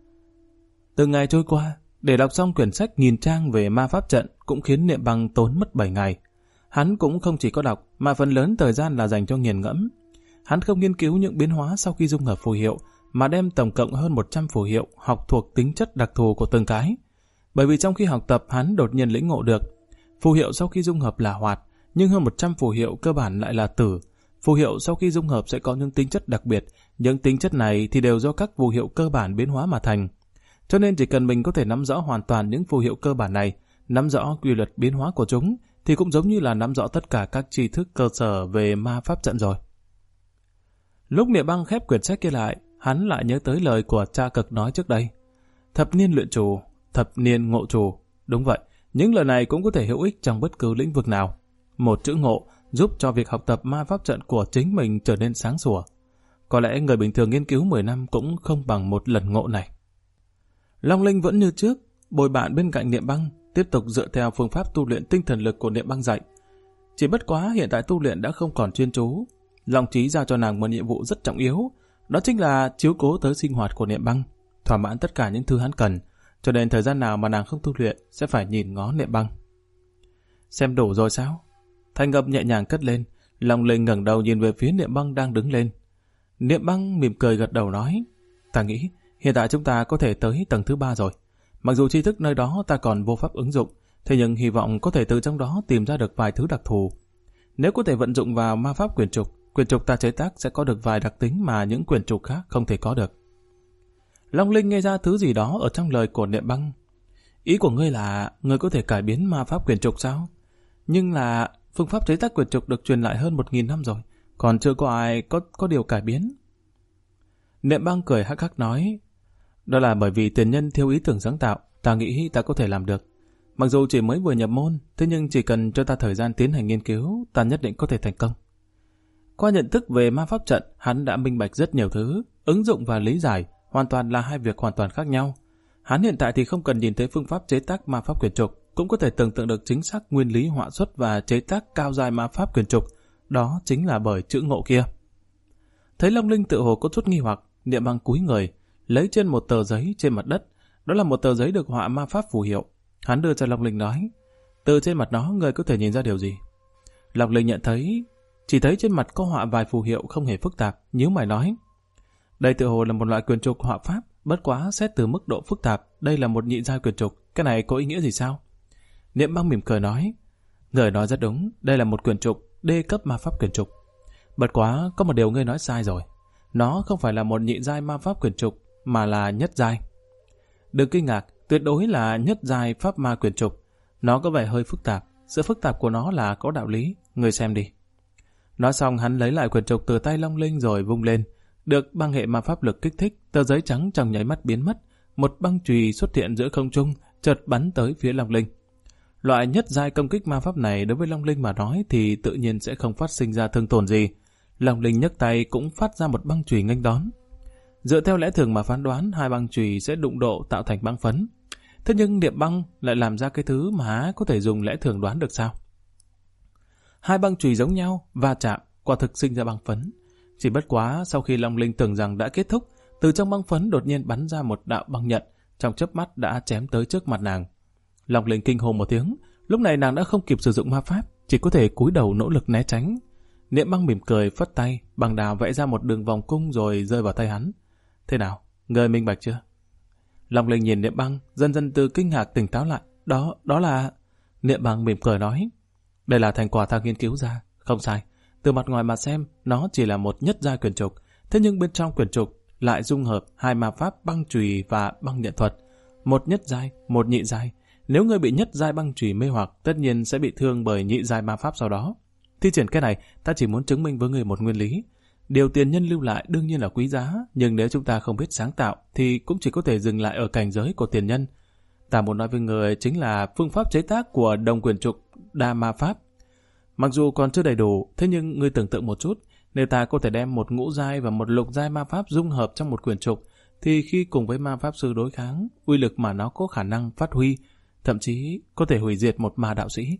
Từng ngày trôi qua, để đọc xong quyển sách 1000 trang về ma pháp trận cũng khiến Niệm Băng tốn mất 7 ngày. Hắn cũng không chỉ có đọc, mà phần lớn thời gian là dành cho nghiền ngẫm. Hắn không nghiên cứu những biến hóa sau khi dung hợp phù hiệu, mà đem tổng cộng hơn 100 phù hiệu học thuộc tính chất đặc thù của từng cái. Bởi vì trong khi học tập hắn đột nhiên lĩnh ngộ được, phù hiệu sau khi dung hợp là hoạt, nhưng hơn 100 phù hiệu cơ bản lại là tử. Phù hiệu sau khi dung hợp sẽ có những tính chất đặc biệt, những tính chất này thì đều do các phù hiệu cơ bản biến hóa mà thành. Cho nên chỉ cần mình có thể nắm rõ hoàn toàn những phù hiệu cơ bản này, nắm rõ quy luật biến hóa của chúng, thì cũng giống như là nắm rõ tất cả các tri thức cơ sở về ma pháp trận rồi. Lúc Niệm Băng khép quyển sách kia lại, hắn lại nhớ tới lời của cha Cực nói trước đây. Thập niên luyện chủ, thập niên ngộ chủ. Đúng vậy, những lời này cũng có thể hữu ích trong bất cứ lĩnh vực nào. Một chữ ngộ giúp cho việc học tập ma pháp trận của chính mình trở nên sáng sủa. Có lẽ người bình thường nghiên cứu 10 năm cũng không bằng một lần ngộ này. Long Linh vẫn như trước, bồi bạn bên cạnh Niệm Băng, tiếp tục dựa theo phương pháp tu luyện tinh thần lực của Niệm Băng dạy. Chỉ bất quá hiện tại tu luyện đã không còn chuyên chú. Long Trí giao cho nàng một nhiệm vụ rất trọng yếu, đó chính là chiếu cố tới sinh hoạt của Niệm Băng, thỏa mãn tất cả những thứ hắn cần, cho nên thời gian nào mà nàng không tu luyện sẽ phải nhìn ngó Niệm Băng. Xem đủ rồi sao? Thanh âm nhẹ nhàng cất lên, Long Linh ngẩng đầu nhìn về phía Niệm Băng đang đứng lên. Niệm Băng mỉm cười gật đầu nói, ta nghĩ hiện tại chúng ta có thể tới tầng thứ 3 rồi. Mặc dù tri thức nơi đó ta còn vô pháp ứng dụng, thế nhưng hy vọng có thể từ trong đó tìm ra được vài thứ đặc thù. Nếu có thể vận dụng vào ma pháp quyển trục ta chế tác sẽ có được vài đặc tính mà những quyển trục khác không thể có được. Long Linh nghe ra thứ gì đó ở trong lời của Niệm Băng. Ý của ngươi là ngươi có thể cải biến ma pháp quyển trục sao? Nhưng là phương pháp chế tác quyển trục được truyền lại hơn 1000 năm rồi, còn chưa có ai có điều cải biến. Niệm Băng cười hắc hắc nói, đó là bởi vì tiền nhân thiếu ý tưởng sáng tạo, Ta nghĩ ta có thể làm được. Mặc dù chỉ mới vừa nhập môn, thế nhưng chỉ cần cho ta thời gian tiến hành nghiên cứu, ta nhất định có thể thành công. Qua nhận thức về ma pháp trận, hắn đã minh bạch rất nhiều thứ, ứng dụng và lý giải hoàn toàn là hai việc hoàn toàn khác nhau. Hắn hiện tại thì không cần nhìn thấy phương pháp chế tác ma pháp quyển trục, cũng có thể tưởng tượng được chính xác nguyên lý họa xuất và chế tác cao giai ma pháp quyển trục, đó chính là bởi chữ ngộ kia. Thấy Long Linh tự hồ có chút nghi hoặc, Niệm Băng cúi người, lấy trên một tờ giấy trên mặt đất, đó là một tờ giấy được họa ma pháp phù hiệu. Hắn đưa cho Long Linh nói, từ trên mặt nó người có thể nhìn ra điều gì? Long Linh nhận thấy, chỉ thấy trên mặt có họa vài phù hiệu không hề phức tạp, nhíu mày nói, đây tự hồ là một loại quyển trục họa pháp, bất quá xét từ mức độ phức tạp, đây là một nhị giai quyển trục, cái này có ý nghĩa gì sao? Niệm Băng mỉm cười nói, người nói rất đúng, đây là một quyển trục đê cấp ma pháp quyển trục. Bất quá có một điều ngươi nói sai rồi, nó không phải là một nhị giai ma pháp quyển trục mà là nhất giai. Đừng kinh ngạc, tuyệt đối là nhất giai pháp ma quyển trục. Nó có vẻ hơi phức tạp, sự phức tạp của nó là có đạo lý, ngươi xem đi. Nói xong hắn lấy lại quyển trục từ tay Long Linh rồi vung lên, được băng hệ ma pháp lực kích thích, tờ giấy trắng trong nháy mắt biến mất, một băng chùy xuất hiện giữa không trung, chợt bắn tới phía Long Linh. Loại nhất giai công kích ma pháp này đối với Long Linh mà nói thì tự nhiên sẽ không phát sinh ra thương tổn gì. Long Linh nhấc tay cũng phát ra một băng chùy nghênh đón. Dựa theo lẽ thường mà phán đoán, hai băng chùy sẽ đụng độ tạo thành băng phấn. Thế nhưng Niệm Băng lại làm ra cái thứ mà có thể dùng lẽ thường đoán được sao? Hai băng chùy giống nhau, va chạm, quả thực sinh ra băng phấn. Chỉ bất quá sau khi Long Linh tưởng rằng đã kết thúc, từ trong băng phấn đột nhiên bắn ra một đạo băng nhận, trong chớp mắt đã chém tới trước mặt nàng. Long Linh kinh hô một tiếng, lúc này nàng đã không kịp sử dụng ma pháp, chỉ có thể cúi đầu nỗ lực né tránh. Niệm Băng mỉm cười phất tay, băng đào vẽ ra một đường vòng cung rồi rơi vào tay hắn. Thế nào, ngươi minh bạch chưa? Long Linh nhìn Niệm Băng, dần dần từ kinh ngạc tỉnh táo lại. Đó là... Niệm Băng mỉm cười nói, đây là thành quả ta nghiên cứu ra, không sai. Từ mặt ngoài mà xem, nó chỉ là một nhất giai quyển trục, thế nhưng bên trong quyển trục lại dung hợp hai ma pháp băng chùy và băng nhận thuật, một nhất giai, một nhị giai. Nếu ngươi bị nhất giai băng chùy mê hoặc, tất nhiên sẽ bị thương bởi nhị giai ma pháp sau đó. Thi triển cái này, ta chỉ muốn chứng minh với người một nguyên lý. Điều tiền nhân lưu lại đương nhiên là quý giá, nhưng nếu chúng ta không biết sáng tạo, thì cũng chỉ có thể dừng lại ở cảnh giới của tiền nhân. Ta muốn nói với người chính là phương pháp chế tác của đồng quyển trục đa ma pháp. Mặc dù còn chưa đầy đủ, thế nhưng ngươi tưởng tượng một chút, nếu ta có thể đem một ngũ giai và một lục giai ma pháp dung hợp trong một quyển trục, thì khi cùng với ma pháp sư đối kháng, uy lực mà nó có khả năng phát huy, thậm chí có thể hủy diệt một ma đạo sĩ.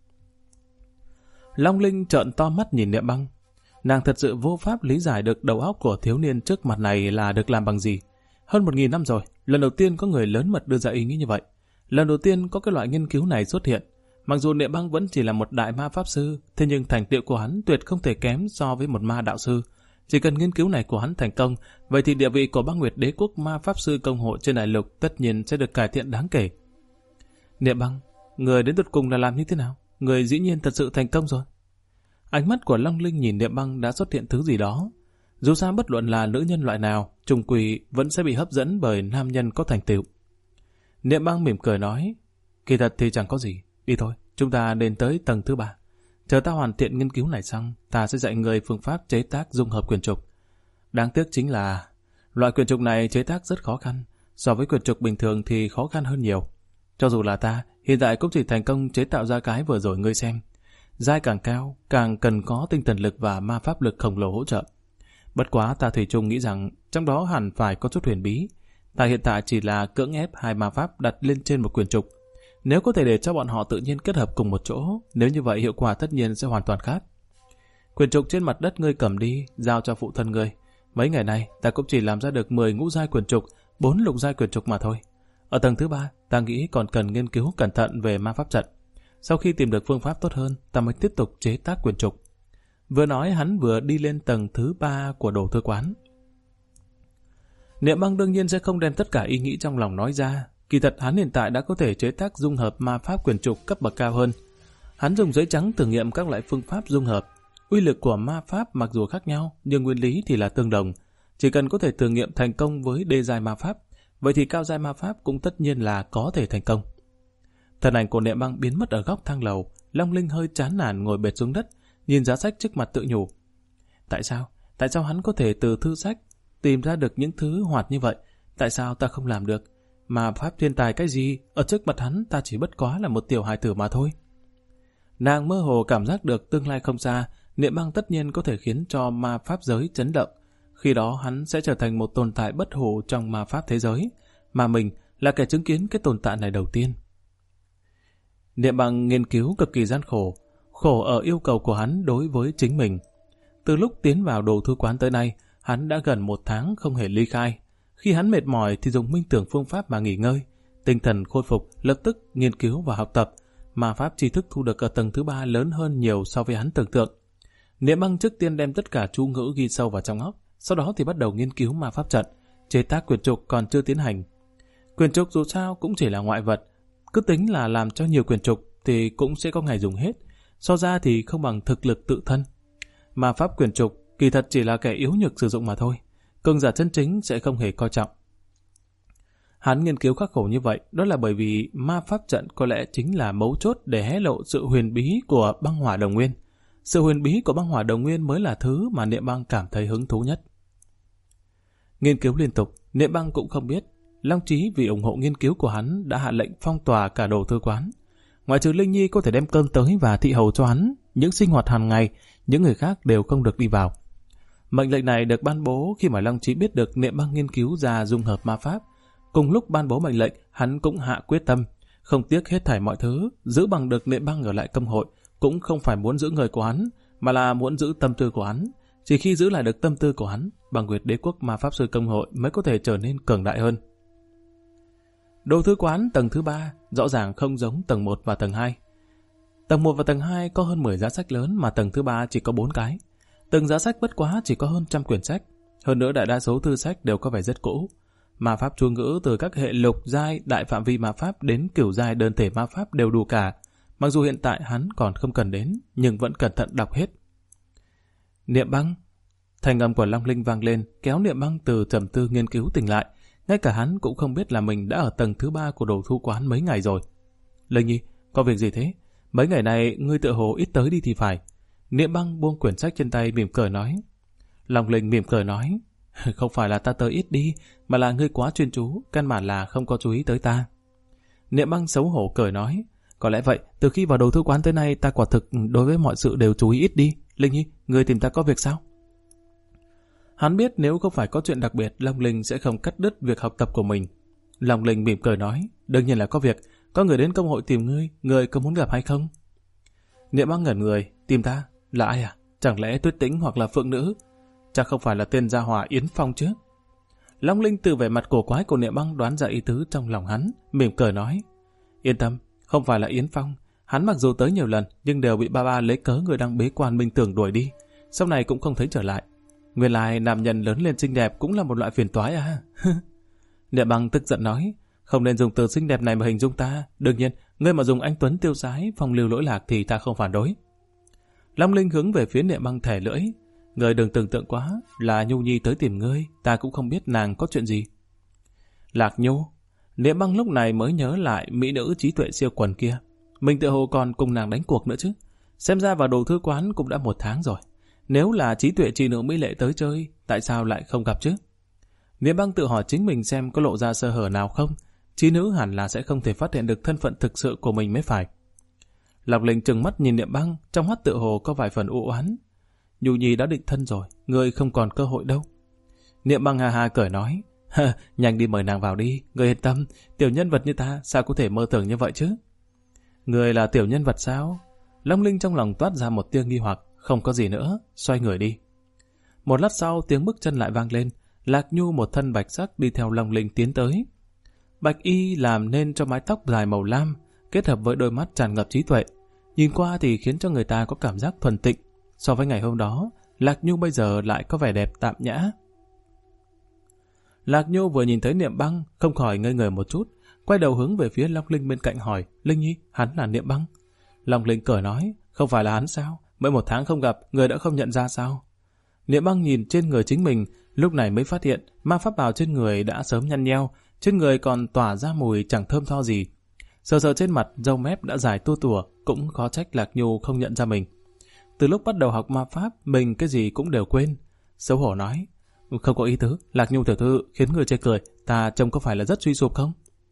Long Linh trợn to mắt nhìn Niệm Băng. Nàng thật sự vô pháp lý giải được đầu óc của thiếu niên trước mặt này là được làm bằng gì. Hơn 1000 năm rồi, lần đầu tiên có người lớn mật đưa ra ý nghĩ như vậy. Lần đầu tiên có cái loại nghiên cứu này xuất hiện. Mặc dù Niệm Băng vẫn chỉ là một đại ma pháp sư, thế nhưng thành tựu của hắn tuyệt không thể kém so với một ma đạo sư. Chỉ cần nghiên cứu này của hắn thành công, vậy thì địa vị của Băng Nguyệt Đế quốc ma pháp sư công hội trên đại lục tất nhiên sẽ được cải thiện đáng kể. Niệm Băng, người đến tột cùng là làm như thế nào? Người dĩ nhiên thật sự thành công rồi. Ánh mắt của Long Linh nhìn Niệm Băng đã xuất hiện thứ gì đó. Dù sao bất luận là nữ nhân loại nào, trùng quỷ vẫn sẽ bị hấp dẫn bởi nam nhân có thành tựu. Niệm Băng mỉm cười nói, kỳ thật thì chẳng có gì, đi thôi, chúng ta đến tới tầng thứ 3. Chờ ta hoàn thiện nghiên cứu này xong, ta sẽ dạy người phương pháp chế tác dung hợp quyển trục. Đáng tiếc chính là loại quyển trục này chế tác rất khó khăn, so với quyển trục bình thường thì khó khăn hơn nhiều. Cho dù là ta, hiện tại cũng chỉ thành công chế tạo ra cái vừa rồi ngươi xem. Giai càng cao, càng cần có tinh thần lực và ma pháp lực khổng lồ hỗ trợ. Bất quá ta thủy chung nghĩ rằng trong đó hẳn phải có chút huyền bí. Ta hiện tại chỉ là cưỡng ép hai ma pháp đặt lên trên một quyển trục. Nếu có thể để cho bọn họ tự nhiên kết hợp cùng một chỗ, nếu như vậy hiệu quả tất nhiên sẽ hoàn toàn khác. Quyển trục trên mặt đất ngươi cầm đi, giao cho phụ thân ngươi. Mấy ngày nay ta cũng chỉ làm ra được 10 ngũ giai quyển trục, 4 lục giai quyển trục mà thôi. Ở tầng thứ 3, ta nghĩ còn cần nghiên cứu cẩn thận về ma pháp trận. Sau khi tìm được phương pháp tốt hơn, ta mới tiếp tục chế tác quyển trục. Vừa nói hắn vừa đi lên tầng thứ 3 của đồ thư quán. Niệm Băng đương nhiên sẽ không đem tất cả ý nghĩ trong lòng nói ra. Kỳ thật hắn hiện tại đã có thể chế tác dung hợp ma pháp quyển trục cấp bậc cao hơn. Hắn dùng giấy trắng thử nghiệm các loại phương pháp dung hợp. Uy lực của ma pháp mặc dù khác nhau, nhưng nguyên lý thì là tương đồng. Chỉ cần có thể thử nghiệm thành công với đê giai ma pháp, vậy thì cao giai ma pháp cũng tất nhiên là có thể thành công. Thân ảnh của Niệm Băng biến mất ở góc thang lầu. Long Linh hơi chán nản ngồi bệt xuống đất, nhìn giá sách trước mặt tự nhủ. Tại sao hắn có thể từ thư sách tìm ra được những thứ hoạt như vậy? Tại sao ta không làm được? Mà pháp thiên tài cái gì, ở trước mặt hắn ta chỉ bất quá là một tiểu hài tử mà thôi. Nàng mơ hồ cảm giác được tương lai không xa, Niệm Băng tất nhiên có thể khiến cho ma pháp giới chấn động. Khi đó hắn sẽ trở thành một tồn tại bất hủ trong ma pháp thế giới, mà mình là kẻ chứng kiến cái tồn tại này đầu tiên. Niệm Băng nghiên cứu cực kỳ gian khổ, khổ ở yêu cầu của hắn đối với chính mình. Từ lúc tiến vào đồ thư quán tới nay, hắn đã gần 1 tháng không hề ly khai. Khi hắn mệt mỏi thì dùng minh tưởng phương pháp mà nghỉ ngơi, tinh thần khôi phục, lập tức nghiên cứu và học tập. Ma pháp tri thức thu được ở tầng thứ 3 lớn hơn nhiều so với hắn tưởng tượng. Niệm Băng trước tiên đem tất cả chú ngữ ghi sâu vào trong óc, sau đó thì bắt đầu nghiên cứu ma pháp trận. Chế tác quyển trục còn chưa tiến hành. Quyển trục dù sao cũng chỉ là ngoại vật, cứ tính là làm cho nhiều quyển trục thì cũng sẽ có ngày dùng hết. So ra thì không bằng thực lực tự thân. Ma pháp quyển trục kỳ thật chỉ là kẻ yếu nhược sử dụng mà thôi. Cường giả chân chính sẽ không hề coi trọng. Hắn nghiên cứu khắc khổ như vậy, đó là bởi vì ma pháp trận có lẽ chính là mấu chốt để hé lộ sự huyền bí của băng hỏa đồng nguyên. Sự huyền bí của băng hỏa đồng nguyên mới là thứ mà Niệm Băng cảm thấy hứng thú nhất. Nghiên cứu liên tục, Niệm Băng cũng không biết Long Trí vì ủng hộ nghiên cứu của hắn đã hạ lệnh phong tỏa cả đồ thư quán. Ngoại trừ Linh Nhi có thể đem cơm tới và thị hầu cho hắn, những sinh hoạt hàng ngày, những người khác đều không được đi vào. Mệnh lệnh này được ban bố khi mà Long Trí biết được Niệm Băng nghiên cứu ra dung hợp ma pháp. Cùng lúc ban bố mệnh lệnh, hắn cũng hạ quyết tâm, không tiếc hết thảy mọi thứ, giữ bằng được Niệm Băng ở lại công hội, cũng không phải muốn giữ người của hắn, mà là muốn giữ tâm tư của hắn. Chỉ khi giữ lại được tâm tư của hắn, Băng Nguyệt Đế Quốc Ma Pháp Sư Công hội mới có thể trở nên cường đại hơn. Đồ thư quán tầng thứ 3 rõ ràng không giống tầng 1 và tầng 2. Tầng 1 và tầng 2 có hơn 10 giá sách lớn mà tầng thứ 3 chỉ có 4 cái. Từng giá sách bất quá chỉ có hơn 100 quyển sách. Hơn nữa đại đa số thư sách đều có vẻ rất cũ. Ma pháp chú ngữ từ các hệ lục giai đại phạm vi ma pháp đến cửu giai đơn thể ma pháp đều đủ cả. Mặc dù hiện tại hắn còn không cần đến, nhưng vẫn cẩn thận đọc hết. Niệm Băng. Thanh âm của Long Linh vang lên, kéo Niệm Băng từ trầm tư nghiên cứu tỉnh lại. Ngay cả hắn cũng không biết là mình đã ở tầng thứ 3 của đồ thu quán mấy ngày rồi. Linh Nhi, có việc gì thế? Mấy ngày này ngươi tựa hồ ít tới đi thì phải. Niệm Băng buông quyển sách trên tay mỉm cười nói. Long Linh mỉm cười nói, không phải là ta tới ít đi, mà là ngươi quá chuyên chú, căn bản là không có chú ý tới ta. Niệm Băng xấu hổ cười nói, có lẽ vậy, từ khi vào đồ thư quán tới nay ta quả thực đối với mọi sự đều chú ý ít đi. Linh Nhi, ngươi tìm ta có việc sao? Hắn biết nếu không phải có chuyện đặc biệt, Long Linh sẽ không cắt đứt việc học tập của mình. Long Linh mỉm cười nói, đương nhiên là có việc, có người đến công hội tìm ngươi, ngươi có muốn gặp hay không? Niệm Băng ngẩn người, tìm ta? Là ai à? Chẳng lẽ Tuyết Tĩnh hoặc là Phượng Nữ? Chắc không phải là tên gia hỏa Yến Phong chứ? Long Linh từ vẻ mặt cổ quái của Niệm Băng đoán ra ý tứ trong lòng hắn, mỉm cười nói, yên tâm, không phải là Yến Phong. Hắn mặc dù tới nhiều lần nhưng đều bị ba lấy cớ người đang bế quan minh tưởng đuổi đi, sau này cũng không thấy trở lại. Nguyên lai nam nhân lớn lên xinh đẹp cũng là một loại phiền toái à? Niệm Băng tức giận nói, không nên dùng từ xinh đẹp này mà hình dung ta. Đương nhiên, ngươi mà dùng anh tuấn tiêu sái, phong lưu lỗi lạc thì ta không phản đối. Long Linh hướng về phía Niệm Băng thẻ lưỡi, ngươi đừng tưởng tượng quá, là Nhu Nhi tới tìm ngươi, ta cũng không biết nàng có chuyện gì. Lạc Nhu. Niệm Băng lúc này mới nhớ lại mỹ nữ trí tuệ siêu quần kia. Mình tự hồ còn cùng nàng đánh cuộc nữa chứ. Xem ra vào đồ thư quán cũng đã 1 tháng rồi. Nếu là trí tuệ chị nữ mỹ lệ tới chơi, tại sao lại không gặp chứ? Niệm Băng tự hỏi chính mình xem có lộ ra sơ hở nào không. Trí nữ hẳn là sẽ không thể phát hiện được thân phận thực sự của mình mới phải. Lộc Linh trừng mắt nhìn Niệm Băng, trong mắt tự hồ có vài phần u oán. Nhu Nhi đã định thân rồi, ngươi không còn cơ hội đâu. Niệm Băng ha ha cười nói, nhanh đi mời nàng vào đi, ngươi yên tâm, tiểu nhân vật như ta sao có thể mơ tưởng như vậy chứ? Ngươi là tiểu nhân vật sao? Long Linh trong lòng toát ra một tia nghi hoặc, không có gì nữa, xoay người đi. Một lát sau tiếng bước chân lại vang lên, Lạc Nhu một thân bạch sắc đi theo Long Linh tiến tới. Bạch y làm nên cho mái tóc dài màu lam, kết hợp với đôi mắt tràn ngập trí tuệ, nhìn qua thì khiến cho người ta có cảm giác thuần tịnh. So với ngày hôm đó, Lạc Nhu bây giờ lại có vẻ đẹp tạm nhã. Lạc Nhu vừa nhìn thấy Niệm Băng, không khỏi ngây người một chút, quay đầu hướng về phía Long Linh bên cạnh hỏi, Linh Nhi, hắn là Niệm Băng? Long Linh cười nói, không phải là hắn sao? Mới 1 tháng không gặp, người đã không nhận ra sao? Niệm Băng nhìn trên người chính mình, lúc này mới phát hiện ma pháp bào trên người đã sớm nhăn nheo, trên người còn tỏa ra mùi chẳng thơm tho gì. Sờ sờ trên mặt, râu mép đã dài tua tủa, cũng khó trách Lạc Nhu không nhận ra mình. Từ lúc bắt đầu học ma pháp, mình cái gì cũng đều quên. Xấu hổ nói, không có ý tứ, Lạc Nhu tiểu thư khiến người chê cười, ta trông có phải là rất suy sụp không?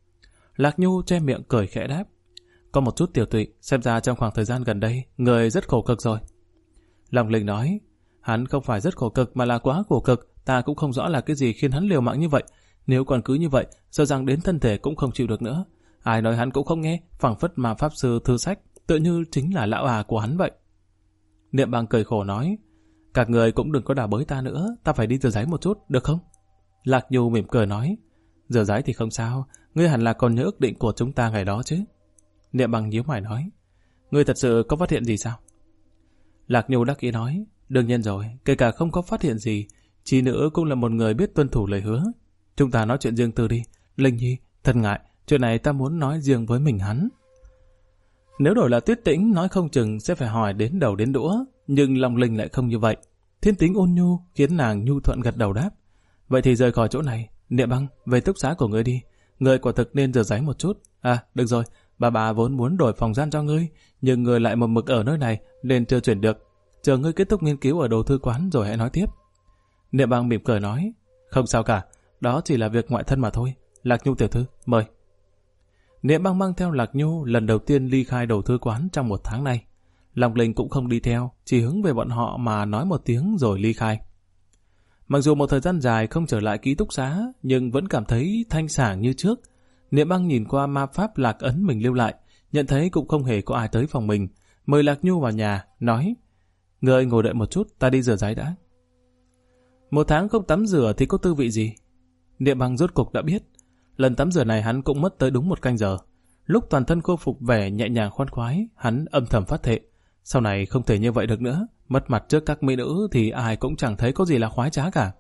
Lạc Nhu che miệng cười khẽ đáp. Có một chút tiểu tụy, xem ra trong khoảng thời gian gần đây, người rất khổ cực rồi. Long Linh nói, hắn không phải rất khổ cực mà là quá khổ cực, ta cũng không rõ là cái gì khiến hắn liều mạng như vậy. Nếu còn cứ như vậy, sợ rằng đến thân thể cũng không chịu được nữa. Ai nói hắn cũng không nghe, phảng phất mà pháp sư thư sách, tựa như chính là lão của hắn vậy. Niệm Băng cười khổ nói, các người cũng đừng có đả bới ta nữa, ta phải đi rửa ráy một chút, được không? Lạc Nhu mỉm cười nói, rửa ráy thì không sao, ngươi hẳn là còn nhớ ước định của chúng ta ngày đó chứ. Niệm Băng nhíu mày nói, ngươi thật sự có phát hiện gì sao? Lạc Nhu đắc ý nói, đương nhiên rồi, kể cả không có phát hiện gì, chị nữ cũng là một người biết tuân thủ lời hứa. Chúng ta nói chuyện riêng tư đi. Linh Nhi, thật ngại, chuyện này ta muốn nói riêng với mình hắn. Nếu đổi là Tuyết Tĩnh, nói không chừng sẽ phải hỏi đến đầu đến đũa, nhưng Long Linh lại không như vậy. Thiên tính ôn nhu khiến nàng nhu thuận gật đầu đáp. Vậy thì rời khỏi chỗ này, Niệm Băng, về túc xá của ngươi đi. Ngươi quả thực nên rửa ráy một chút. À, được rồi, bà vốn muốn đổi phòng gian cho ngươi, nhưng ngươi lại một mực ở nơi này nên chưa chuyển được. Chờ ngươi kết thúc nghiên cứu ở đồ thư quán rồi hãy nói tiếp. Niệm Băng mỉm cười nói, không sao cả, đó chỉ là việc ngoại thân mà thôi. Lạc Nhu tiểu thư, mời. Niệm Băng mang theo Lạc Nhu lần đầu tiên ly khai đồ thư quán trong 1 tháng nay. Long Linh cũng không đi theo, chỉ hướng về bọn họ mà nói một tiếng rồi ly khai. Mặc dù một thời gian dài không trở lại ký túc xá, nhưng vẫn cảm thấy thanh sảng như trước. Niệm Băng nhìn qua ma pháp lạc ấn mình lưu lại, nhận thấy cũng không hề có ai tới phòng mình, mời Lạc Nhu vào nhà, nói, ngươi ngồi đợi một chút, ta đi rửa ráy đã. 1 tháng không tắm rửa thì có tư vị gì? Niệm Băng rốt cục đã biết. Lần tắm rửa này hắn cũng mất tới đúng 1 canh giờ. Lúc toàn thân khôi phục vẻ nhẹ nhàng khoan khoái, hắn âm thầm phát thệ. Sau này không thể như vậy được nữa, mất mặt trước các mỹ nữ thì ai cũng chẳng thấy có gì là khoái trá cả.